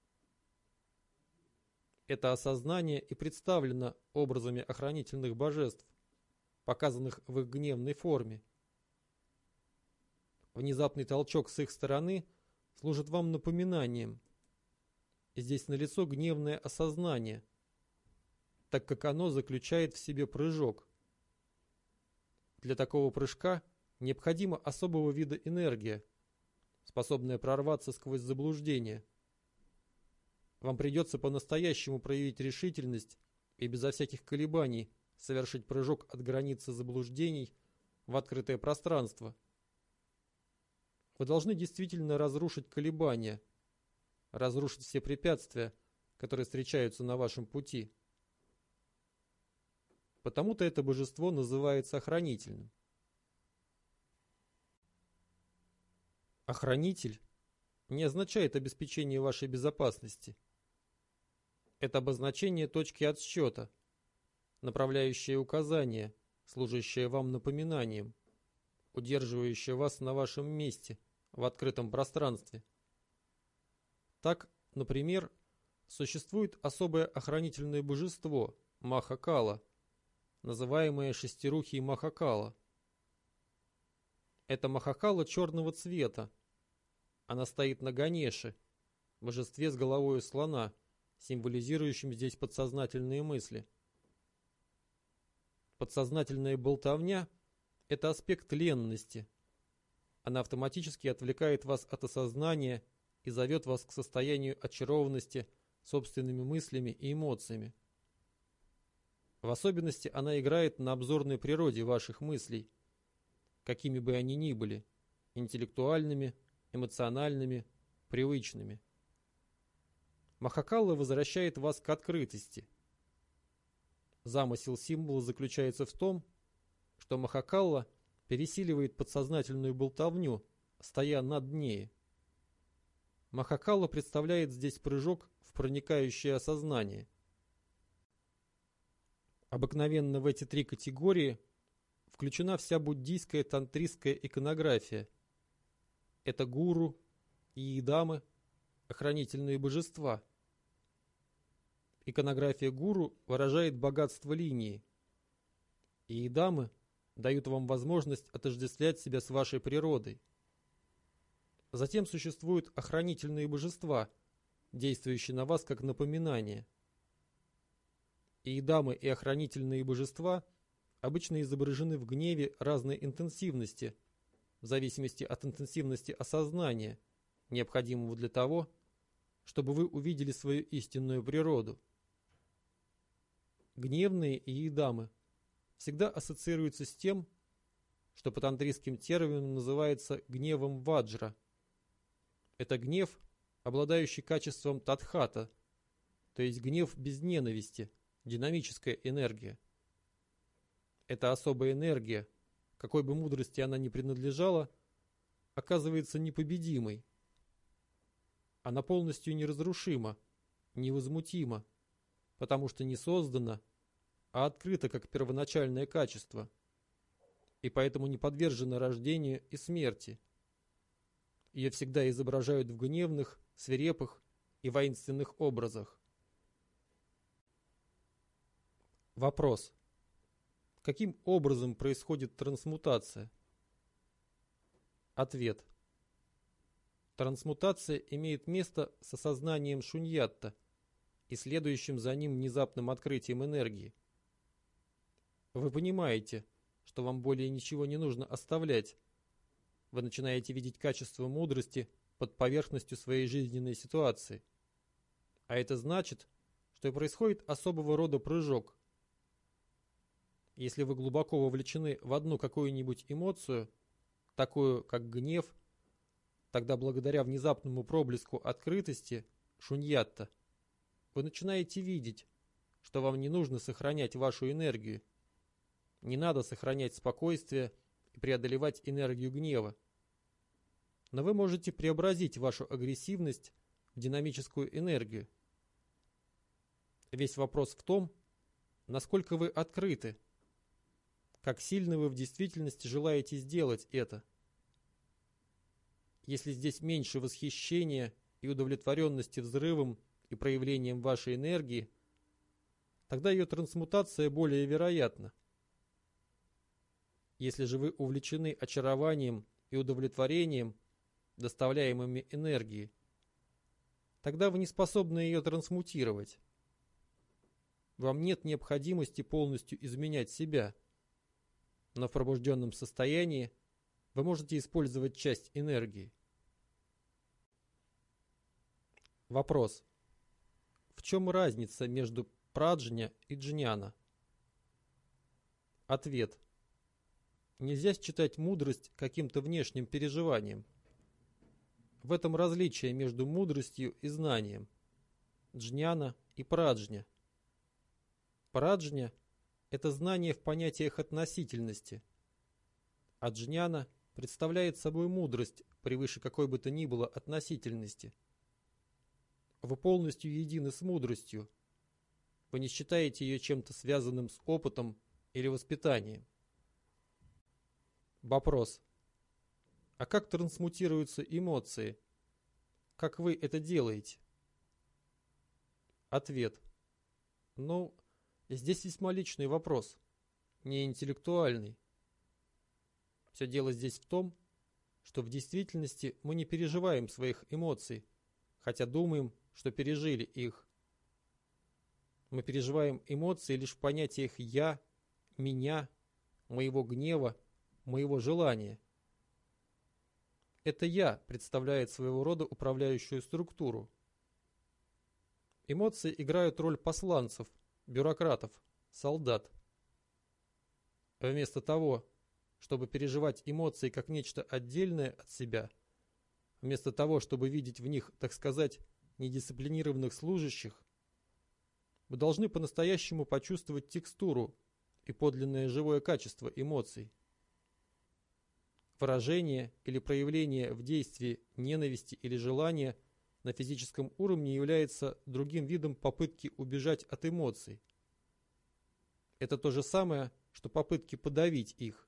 Это осознание и представлено образами охранительных божеств, показанных в их гневной форме. Внезапный толчок с их стороны служит вам напоминанием. Здесь налицо гневное осознание. так как оно заключает в себе прыжок. Для такого прыжка необходима особого вида энергия, способная прорваться сквозь заблуждение. Вам придется по-настоящему проявить решительность и безо всяких колебаний совершить прыжок от границы заблуждений в открытое пространство. Вы должны действительно разрушить колебания, разрушить все препятствия, которые встречаются на вашем пути. Потому-то это божество называется охранительным. Охранитель не означает обеспечение вашей безопасности. Это обозначение точки отсчета, направляющее указание, служащее вам напоминанием, удерживающее вас на вашем месте в открытом пространстве. Так, например, существует особое охранительное божество Махакала, называемое шестирухий Махакала. Это Махакала черного цвета. Она стоит на Ганеше, божестве с головой слона, символизирующим здесь подсознательные мысли. Подсознательная болтовня – это аспект ленности. Она автоматически отвлекает вас от осознания и зовет вас к состоянию очарованности собственными мыслями и эмоциями. В особенности она играет на обзорной природе ваших мыслей, какими бы они ни были, интеллектуальными, эмоциональными, привычными. Махакала возвращает вас к открытости. Замысел символа заключается в том, что Махакала пересиливает подсознательную болтовню, стоя над ней. Махакала представляет здесь прыжок в проникающее осознание. Обыкновенно в эти три категории включена вся буддийская тантристская иконография. Это гуру, иедамы, охранительные божества. Иконография гуру выражает богатство линии. Иедамы дают вам возможность отождествлять себя с вашей природой. Затем существуют охранительные божества, действующие на вас как напоминание. Иедамы и охранительные божества обычно изображены в гневе разной интенсивности, в зависимости от интенсивности осознания, необходимого для того, чтобы вы увидели свою истинную природу. Гневные иедамы всегда ассоциируются с тем, что по тантрийским терминам называется гневом ваджра. Это гнев, обладающий качеством тадхата, то есть гнев без ненависти, динамическая энергия. Эта особая энергия, какой бы мудрости она ни принадлежала, оказывается непобедимой. Она полностью неразрушима, невозмутима, потому что не создана, а открыта как первоначальное качество, и поэтому не подвержена рождению и смерти. Ее всегда изображают в гневных, свирепых и воинственных образах. Вопрос. Каким образом происходит трансмутация? Ответ. Трансмутация имеет место с осознанием шуньятта и следующим за ним внезапным открытием энергии. Вы понимаете, что вам более ничего не нужно оставлять. Вы начинаете видеть качество мудрости под поверхностью своей жизненной ситуации. А это значит, что и происходит особого рода прыжок. Если вы глубоко вовлечены в одну какую-нибудь эмоцию, такую как гнев, тогда благодаря внезапному проблеску открытости, шуньятта, вы начинаете видеть, что вам не нужно сохранять вашу энергию. Не надо сохранять спокойствие и преодолевать энергию гнева. Но вы можете преобразить вашу агрессивность в динамическую энергию. Весь вопрос в том, насколько вы открыты, как сильно вы в действительности желаете сделать это. Если здесь меньше восхищения и удовлетворенности взрывом и проявлением вашей энергии, тогда ее трансмутация более вероятна. Если же вы увлечены очарованием и удовлетворением, доставляемыми энергией, тогда вы не способны ее трансмутировать. вам нет необходимости полностью изменять себя, но в пробужденном состоянии вы можете использовать часть энергии. Вопрос. В чем разница между праджня и джняна? Ответ. Нельзя считать мудрость каким-то внешним переживанием. В этом различие между мудростью и знанием. Джняна и праджня. Праджня – это знание в понятиях относительности, а джняна представляет собой мудрость превыше какой бы то ни было относительности. Вы полностью едины с мудростью. Вы не считаете ее чем-то связанным с опытом или воспитанием. Вопрос. А как трансмутируются эмоции? Как вы это делаете? Ответ. Ну, здесь весьма личный вопрос, не интеллектуальный. Все дело здесь в том, что в действительности мы не переживаем своих эмоций, хотя думаем, что пережили их. Мы переживаем эмоции лишь в понятиях «я», «меня», «моего гнева», «моего желания». Это «я» представляет своего рода управляющую структуру. Эмоции играют роль посланцев, бюрократов, солдат. Вместо того, чтобы переживать эмоции как нечто отдельное от себя, вместо того, чтобы видеть в них, так сказать, недисциплинированных служащих, вы должны по-настоящему почувствовать текстуру и подлинное живое качество эмоций. Выражение или проявление в действии ненависти или желания на физическом уровне является другим видом попытки убежать от эмоций. Это то же самое, что попытки подавить их.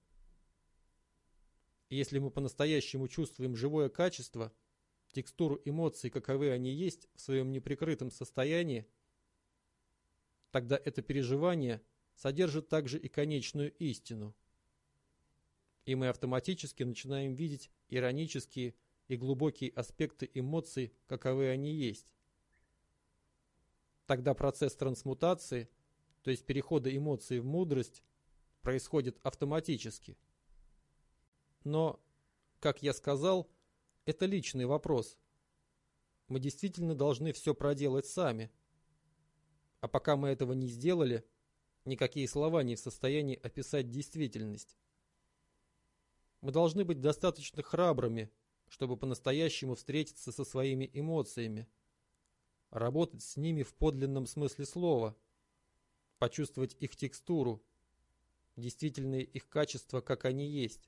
И если мы по-настоящему чувствуем живое качество, текстуру эмоций, каковы они есть, в своем неприкрытом состоянии, тогда это переживание содержит также и конечную истину. И мы автоматически начинаем видеть иронические и глубокие аспекты эмоций, каковы они есть. Тогда процесс трансмутации, то есть перехода эмоций в мудрость, происходит автоматически. Но, как я сказал, это личный вопрос. Мы действительно должны все проделать сами. А пока мы этого не сделали, никакие слова не в состоянии описать действительность. Мы должны быть достаточно храбрыми, чтобы по-настоящему встретиться со своими эмоциями, работать с ними в подлинном смысле слова, почувствовать их текстуру, действительные их качества, как они есть.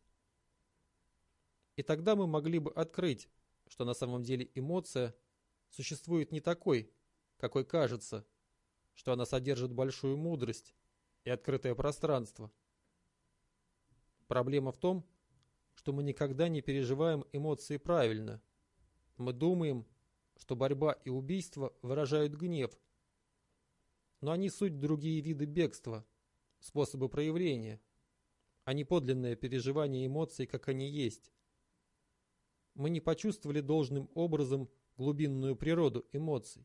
И тогда мы могли бы открыть, что на самом деле эмоция существует не такой, какой кажется, что она содержит большую мудрость и открытое пространство. Проблема в том, что мы никогда не переживаем эмоции правильно. Мы думаем, что борьба и убийство выражают гнев, но они суть другие виды бегства, способы проявления, а не подлинное переживание эмоций, как они есть. Мы не почувствовали должным образом глубинную природу эмоций.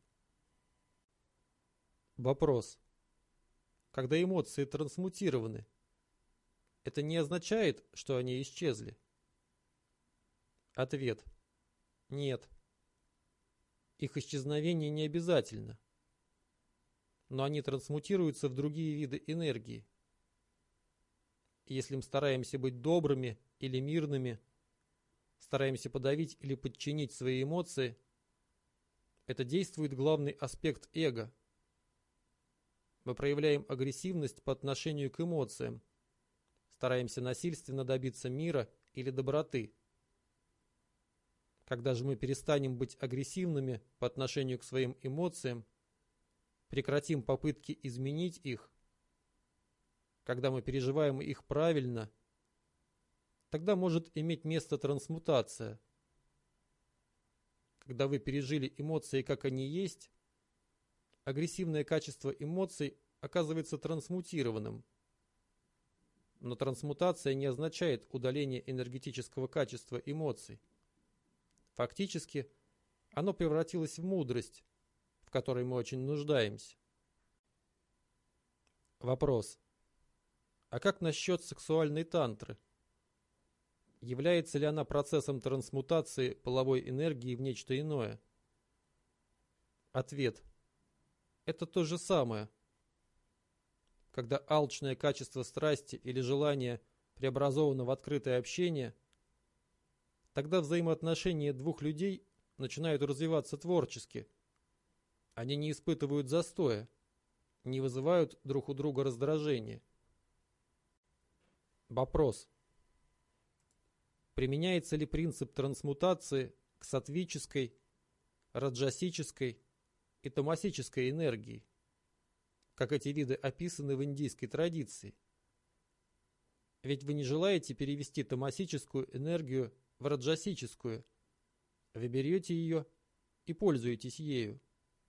Вопрос. Когда эмоции трансмутированы, это не означает, что они исчезли? Ответ. Нет. Их исчезновение не обязательно. Но они трансмутируются в другие виды энергии. И если мы стараемся быть добрыми или мирными, стараемся подавить или подчинить свои эмоции, это действует главный аспект эго. Мы проявляем агрессивность по отношению к эмоциям, стараемся насильственно добиться мира или доброты. Когда же мы перестанем быть агрессивными по отношению к своим эмоциям, прекратим попытки изменить их, когда мы переживаем их правильно, тогда может иметь место трансмутация. Когда вы пережили эмоции, как они есть, агрессивное качество эмоций оказывается трансмутированным. Но трансмутация не означает удаление энергетического качества эмоций. Фактически, оно превратилось в мудрость, в которой мы очень нуждаемся. Вопрос. А как насчет сексуальной тантры? Является ли она процессом трансмутации половой энергии в нечто иное? Ответ. Это то же самое. Когда алчное качество страсти или желания преобразовано в открытое общение, тогда взаимоотношения двух людей начинают развиваться творчески. Они не испытывают застоя, не вызывают друг у друга раздражения. Вопрос. Применяется ли принцип трансмутации к саттвической, раджасической и тамасической энергии, как эти виды описаны в индийской традиции? Ведь вы не желаете перевести тамасическую энергию в раджасическую. Вы берете ее и пользуетесь ею.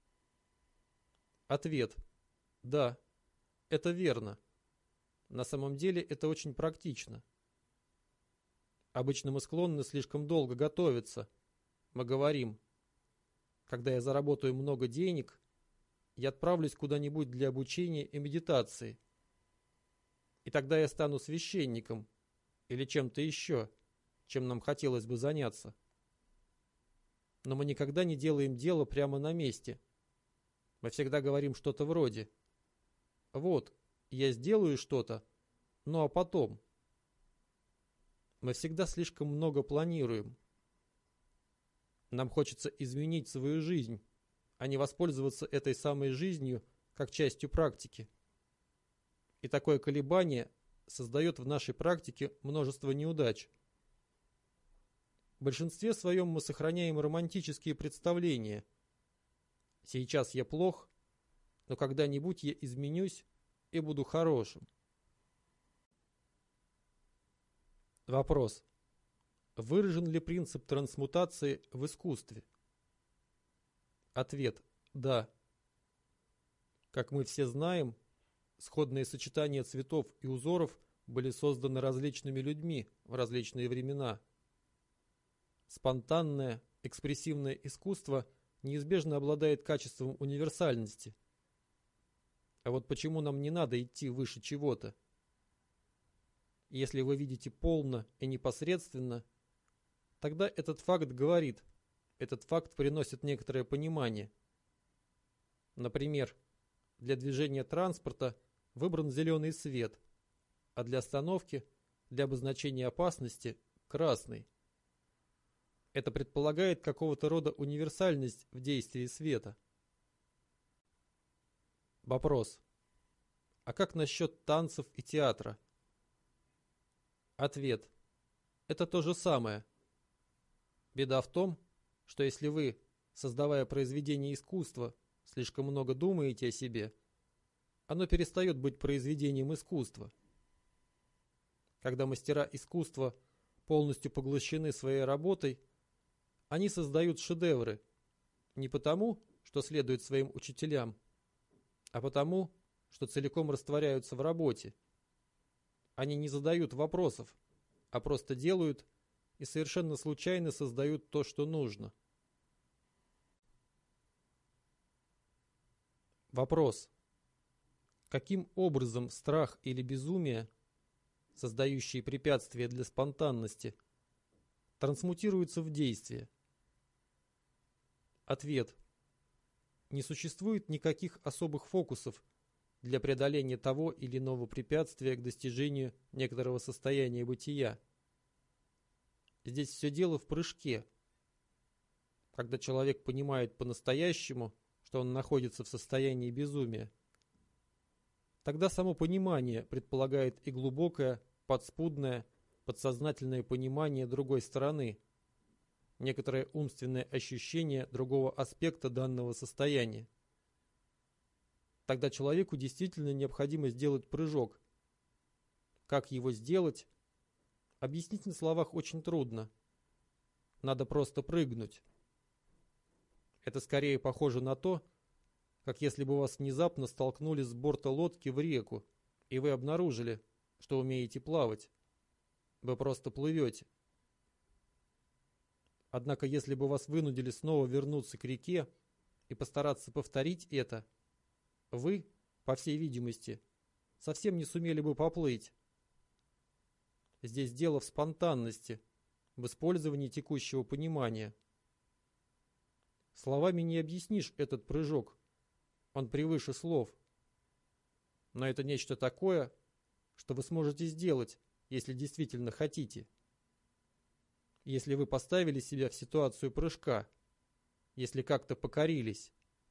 Ответ. Да, это верно. На самом деле это очень практично. Обычно мы склонны слишком долго готовиться. Мы говорим, когда я заработаю много денег, я отправлюсь куда-нибудь для обучения и медитации. И тогда я стану священником или чем-то еще, чем нам хотелось бы заняться. Но мы никогда не делаем дело прямо на месте. Мы всегда говорим что-то вроде: «Вот, я сделаю что-то, ну а потом». Мы всегда слишком много планируем. Нам хочется изменить свою жизнь, а не воспользоваться этой самой жизнью как частью практики. И такое колебание создает в нашей практике множество неудач. В большинстве своем мы сохраняем романтические представления. Сейчас я плох, но когда-нибудь я изменюсь и буду хорошим. Вопрос. Выражен ли принцип трансмутации в искусстве? Ответ. Да. Как мы все знаем, сходные сочетания цветов и узоров были созданы различными людьми в различные времена. Спонтанное, экспрессивное искусство неизбежно обладает качеством универсальности. А вот почему нам не надо идти выше чего-то? Если вы видите полно и непосредственно, тогда этот факт говорит, этот факт приносит некоторое понимание. Например, для движения транспорта выбран зеленый свет, а для остановки, для обозначения опасности – красный. Это предполагает какого-то рода универсальность в действии света. Вопрос. А как насчет танцев и театра? Ответ. Это то же самое. Беда в том, что если вы, создавая произведение искусства, слишком много думаете о себе, оно перестает быть произведением искусства. Когда мастера искусства полностью поглощены своей работой, они создают шедевры не потому, что следуют своим учителям, а потому, что целиком растворяются в работе. Они не задают вопросов, а просто делают и совершенно случайно создают то, что нужно. Вопрос. Каким образом страх или безумие, создающие препятствия для спонтанности, трансмутируются в действие? Ответ. Не существует никаких особых фокусов для преодоления того или иного препятствия к достижению некоторого состояния бытия. Здесь все дело в прыжке. Когда человек понимает по-настоящему, что он находится в состоянии безумия, тогда само понимание предполагает и глубокое, подспудное, подсознательное понимание другой стороны, некоторое умственное ощущение другого аспекта данного состояния. Тогда человеку действительно необходимо сделать прыжок. Как его сделать? Объяснить на словах очень трудно. Надо просто прыгнуть. Это скорее похоже на то, как если бы вас внезапно столкнули с борта лодки в реку, и вы обнаружили, что умеете плавать. Вы просто плывете. Однако, если бы вас вынудили снова вернуться к реке и постараться повторить это, вы, по всей видимости, совсем не сумели бы поплыть. Здесь дело в спонтанности, в использовании текущего понимания. Словами не объяснишь этот прыжок, он превыше слов. Но это нечто такое, что вы сможете сделать, если действительно хотите. Если вы поставили себя в ситуацию прыжка, если как-то покорились.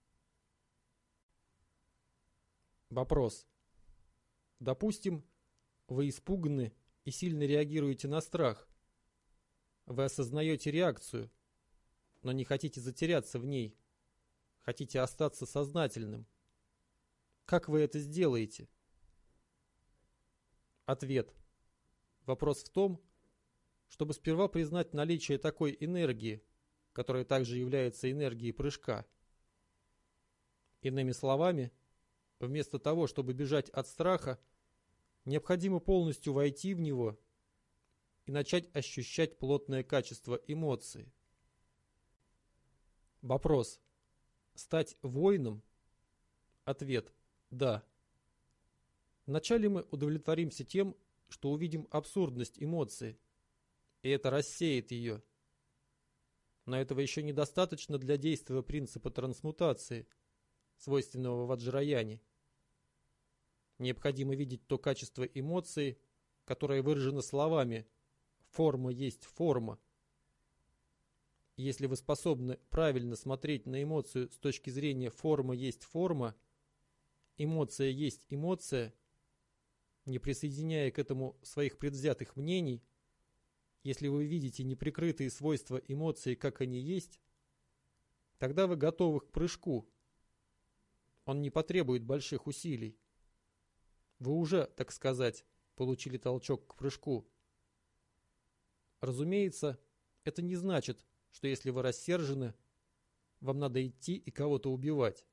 Вопрос. Допустим, вы испуганы и сильно реагируете на страх. Вы осознаете реакцию, но не хотите затеряться в ней. Хотите остаться сознательным. Как вы это сделаете? Ответ. Вопрос в том, чтобы сперва признать наличие такой энергии, которая также является энергией прыжка. Иными словами, вместо того, чтобы бежать от страха, необходимо полностью войти в него и начать ощущать плотное качество эмоций. Вопрос. Стать воином? Ответ. Да. Вначале мы удовлетворимся тем, что увидим абсурдность эмоции, и это рассеет ее. Но этого еще недостаточно для действия принципа трансмутации, свойственного ваджраяне. Необходимо видеть то качество эмоции, которое выражено словами «форма есть форма». Если вы способны правильно смотреть на эмоцию с точки зрения «форма есть форма», «эмоция есть эмоция», не присоединяя к этому своих предвзятых мнений, если вы видите неприкрытые свойства эмоций, как они есть, тогда вы готовы к прыжку. Он не потребует больших усилий. Вы уже, так сказать, получили толчок к прыжку. Разумеется, это не значит, что если вы рассержены, вам надо идти и кого-то убивать.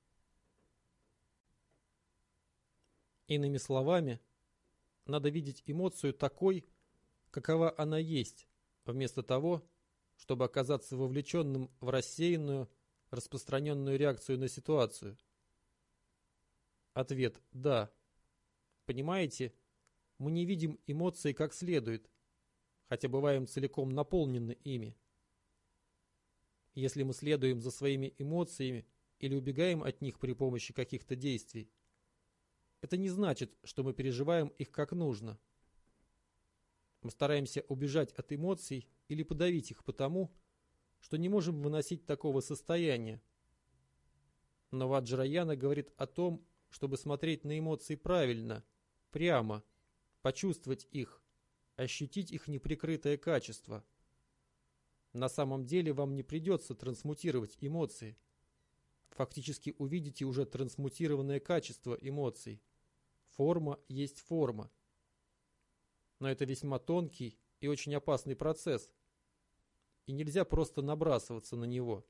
Иными словами, надо видеть эмоцию такой, какова она есть, вместо того, чтобы оказаться вовлеченным в рассеянную, распространенную реакцию на ситуацию. Ответ – да. Понимаете, мы не видим эмоции как следует, хотя бываем целиком наполнены ими. Если мы следуем за своими эмоциями или убегаем от них при помощи каких-то действий, это не значит, что мы переживаем их как нужно. Мы стараемся убежать от эмоций или подавить их потому, что не можем выносить такого состояния. Но Ваджраяна говорит о том, чтобы смотреть на эмоции правильно, прямо, почувствовать их, ощутить их неприкрытое качество. На самом деле вам не придется трансмутировать эмоции. Фактически увидите уже трансмутированное качество эмоций. Форма есть форма. Но это весьма тонкий и очень опасный процесс, и нельзя просто набрасываться на него.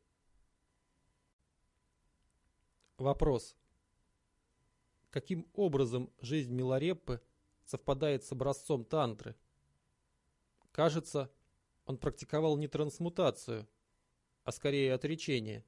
Вопрос. Каким образом жизнь Милареппы совпадает с образцом тантры? Кажется, он практиковал не трансмутацию, а скорее отречение.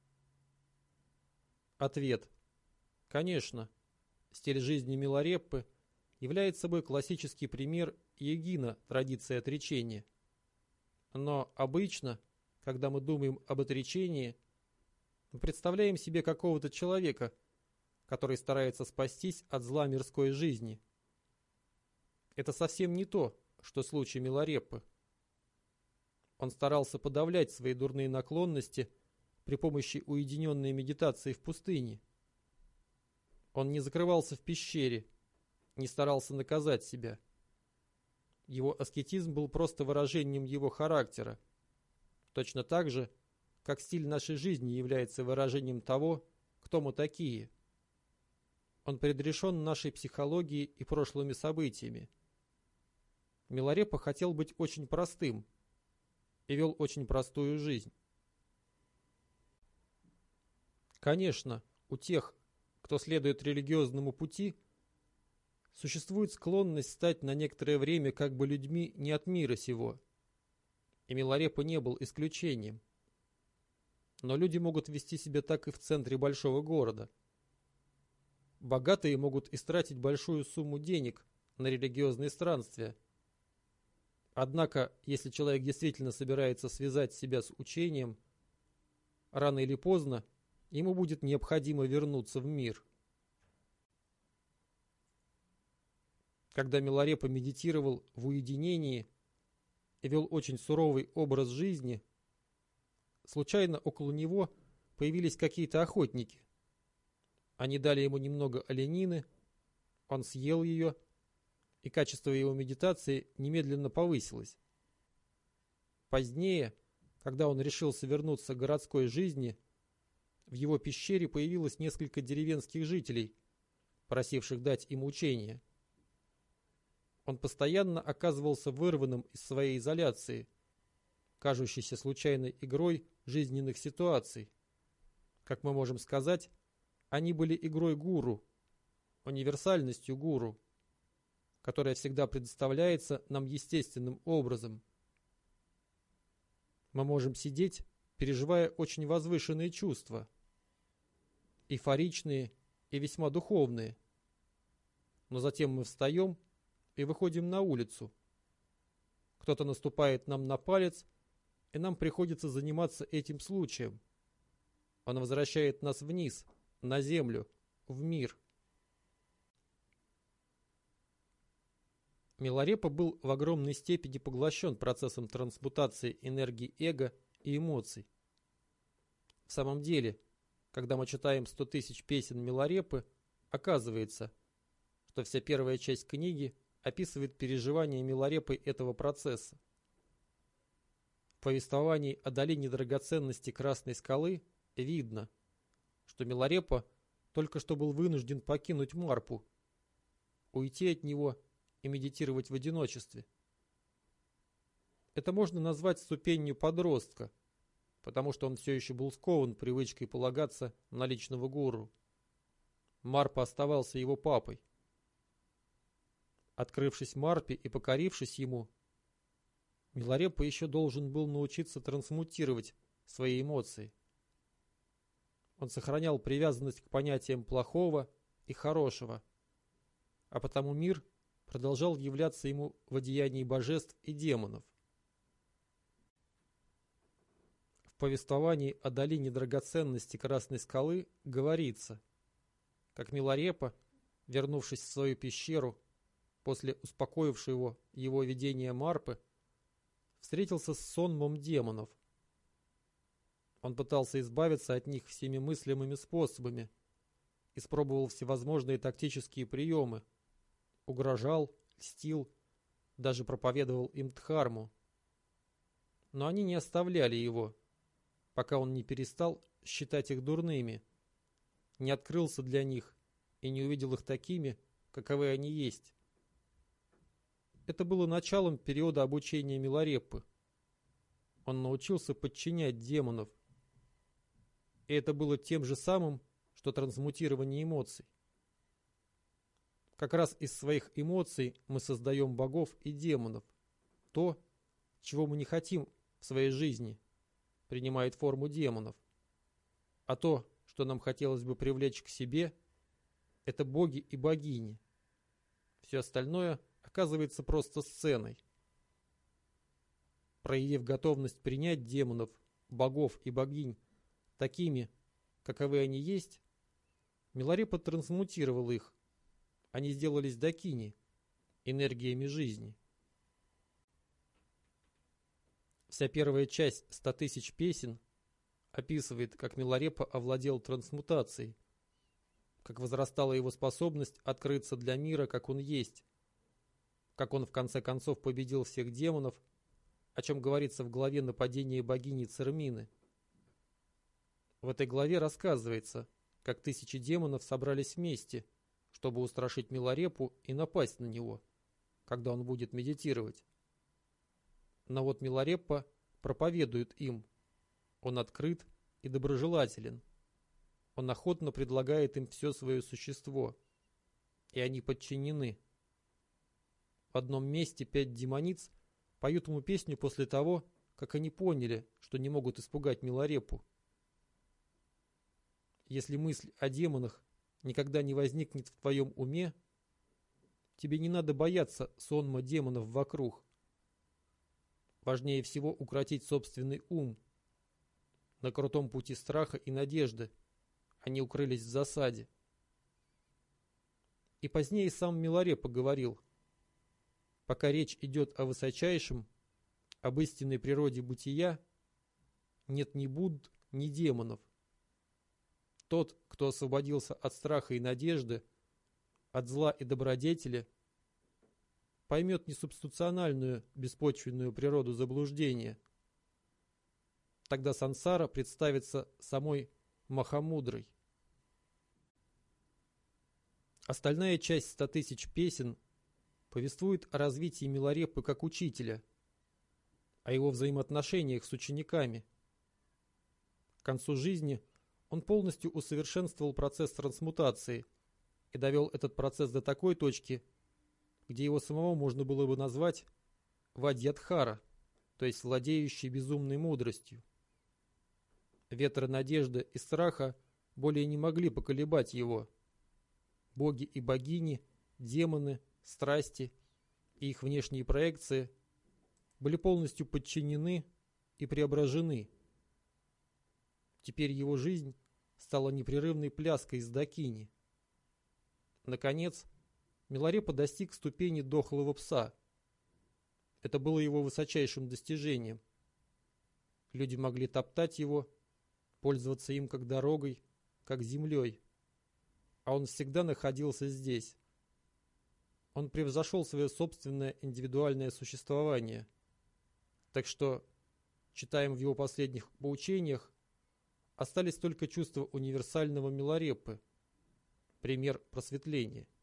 Ответ. Конечно, стиль жизни Милареппы является собой классический пример йогина традиции отречения. Но обычно, когда мы думаем об отречении, мы представляем себе какого-то человека, который старается спастись от зла мирской жизни. Это совсем не то, что случай Милареппы. Он старался подавлять свои дурные наклонности при помощи уединенной медитации в пустыне. Он не закрывался в пещере, не старался наказать себя. Его аскетизм был просто выражением его характера, точно так же, как стиль нашей жизни является выражением того, кто мы такие. Он предрешен нашей психологией и прошлыми событиями. Милареппа хотел быть очень простым и вел очень простую жизнь. Конечно, у тех, кто следует религиозному пути, существует склонность стать на некоторое время как бы людьми не от мира сего. И Милареппа не был исключением. Но люди могут вести себя так и в центре большого города. Богатые могут истратить большую сумму денег на религиозные странствия. Однако, если человек действительно собирается связать себя с учением, рано или поздно ему будет необходимо вернуться в мир. Когда Миларепа медитировал в уединении и вел очень суровый образ жизни, случайно около него появились какие-то охотники. Они дали ему немного оленины, он съел ее, и качество его медитации немедленно повысилось. Позднее, когда он решился вернуться к городской жизни, в его пещере появилось несколько деревенских жителей, просивших дать им учение. Он постоянно оказывался вырванным из своей изоляции, кажущейся случайной игрой жизненных ситуаций. Как мы можем сказать, они были игрой гуру, универсальностью гуру, которая всегда предоставляется нам естественным образом. Мы можем сидеть, переживая очень возвышенные чувства, эйфоричные и весьма духовные, но затем мы встаем и выходим на улицу. Кто-то наступает нам на палец, и нам приходится заниматься этим случаем. Он возвращает нас вниз, на землю, в мир. Миларепа был в огромной степени поглощен процессом трансмутации энергии эго и эмоций. В самом деле, когда мы читаем сто тысяч песен Миларепы, оказывается, что вся первая часть книги описывает переживания Миларепы этого процесса. В повествовании о долине драгоценности Красной скалы видно, что Миларепа только что был вынужден покинуть Марпу, уйти от него и медитировать в одиночестве. Это можно назвать ступенью подростка, потому что он все еще был скован привычкой полагаться на личного гуру. Марпа оставался его папой. Открывшись Марпе и покорившись ему, Миларепа еще должен был научиться трансмутировать свои эмоции. Он сохранял привязанность к понятиям плохого и хорошего, а потому мир продолжал являться ему в одеянии божеств и демонов. В повествовании о долине драгоценности Красной скалы говорится, как Миларепа, вернувшись в свою пещеру после успокоившего его видения Марпы, встретился с сонмом демонов. Он пытался избавиться от них всеми мыслимыми способами, испробовал всевозможные тактические приемы, угрожал, льстил, даже проповедовал им дхарму. Но они не оставляли его, пока он не перестал считать их дурными, не открылся для них и не увидел их такими, каковы они есть. Это было началом периода обучения Миларепы. Он научился подчинять демонов. И это было тем же самым, что трансмутирование эмоций. Как раз из своих эмоций мы создаем богов и демонов. То, чего мы не хотим в своей жизни, принимает форму демонов. А то, что нам хотелось бы привлечь к себе, это боги и богини. Все остальное оказывается просто сценой. Проявив готовность принять демонов, богов и богинь такими, каковы они есть, Миларепа трансмутировал их. Они сделались дакини, энергиями жизни. Вся первая часть ста тысяч песен описывает, как Миларепа овладел трансмутацией, как возрастала его способность открыться для мира, как он есть, как он в конце концов победил всех демонов, о чем говорится в главе нападения богини Цермины. В этой главе рассказывается, как тысячи демонов собрались вместе, чтобы устрашить Миларепу и напасть на него, когда он будет медитировать. Но вот Миларепа проповедует им. Он открыт и доброжелателен. Он охотно предлагает им все свое существо, и они подчинены. В одном месте пять демониц поют ему песню после того, как они поняли, что не могут испугать Миларепу. Если мысль о демонах никогда не возникнет в твоем уме, тебе не надо бояться сонма демонов вокруг. Важнее всего укротить собственный ум. На крутом пути страха и надежды они укрылись в засаде. И позднее сам Миларепа говорил: пока речь идет о высочайшем, об истинной природе бытия, нет ни Будд, ни демонов. Тот, кто освободился от страха и надежды, от зла и добродетели, поймет несубстанциональную, беспочвенную природу заблуждения. Тогда сансара представится самой Махамудрой. Остальная часть ста тысяч песен повествует о развитии Миларепы как учителя, о его взаимоотношениях с учениками. К концу жизни он полностью усовершенствовал процесс трансмутации и довел этот процесс до такой точки, где его самого можно было бы назвать Вадьядхара, то есть владеющий безумной мудростью. Ветры надежды и страха более не могли поколебать его. Боги и богини, демоны, страсти и их внешние проекции были полностью подчинены и преображены. Теперь его жизнь стала непрерывной пляской с дакини. Наконец, Миларепа достиг ступени дохлого пса. Это было его высочайшим достижением. Люди могли топтать его, пользоваться им как дорогой, как землей. А он всегда находился здесь. Он превзошел свое собственное индивидуальное существование. Так что, читаем в его последних поучениях, остались только чувства универсального Миларепы, пример просветления.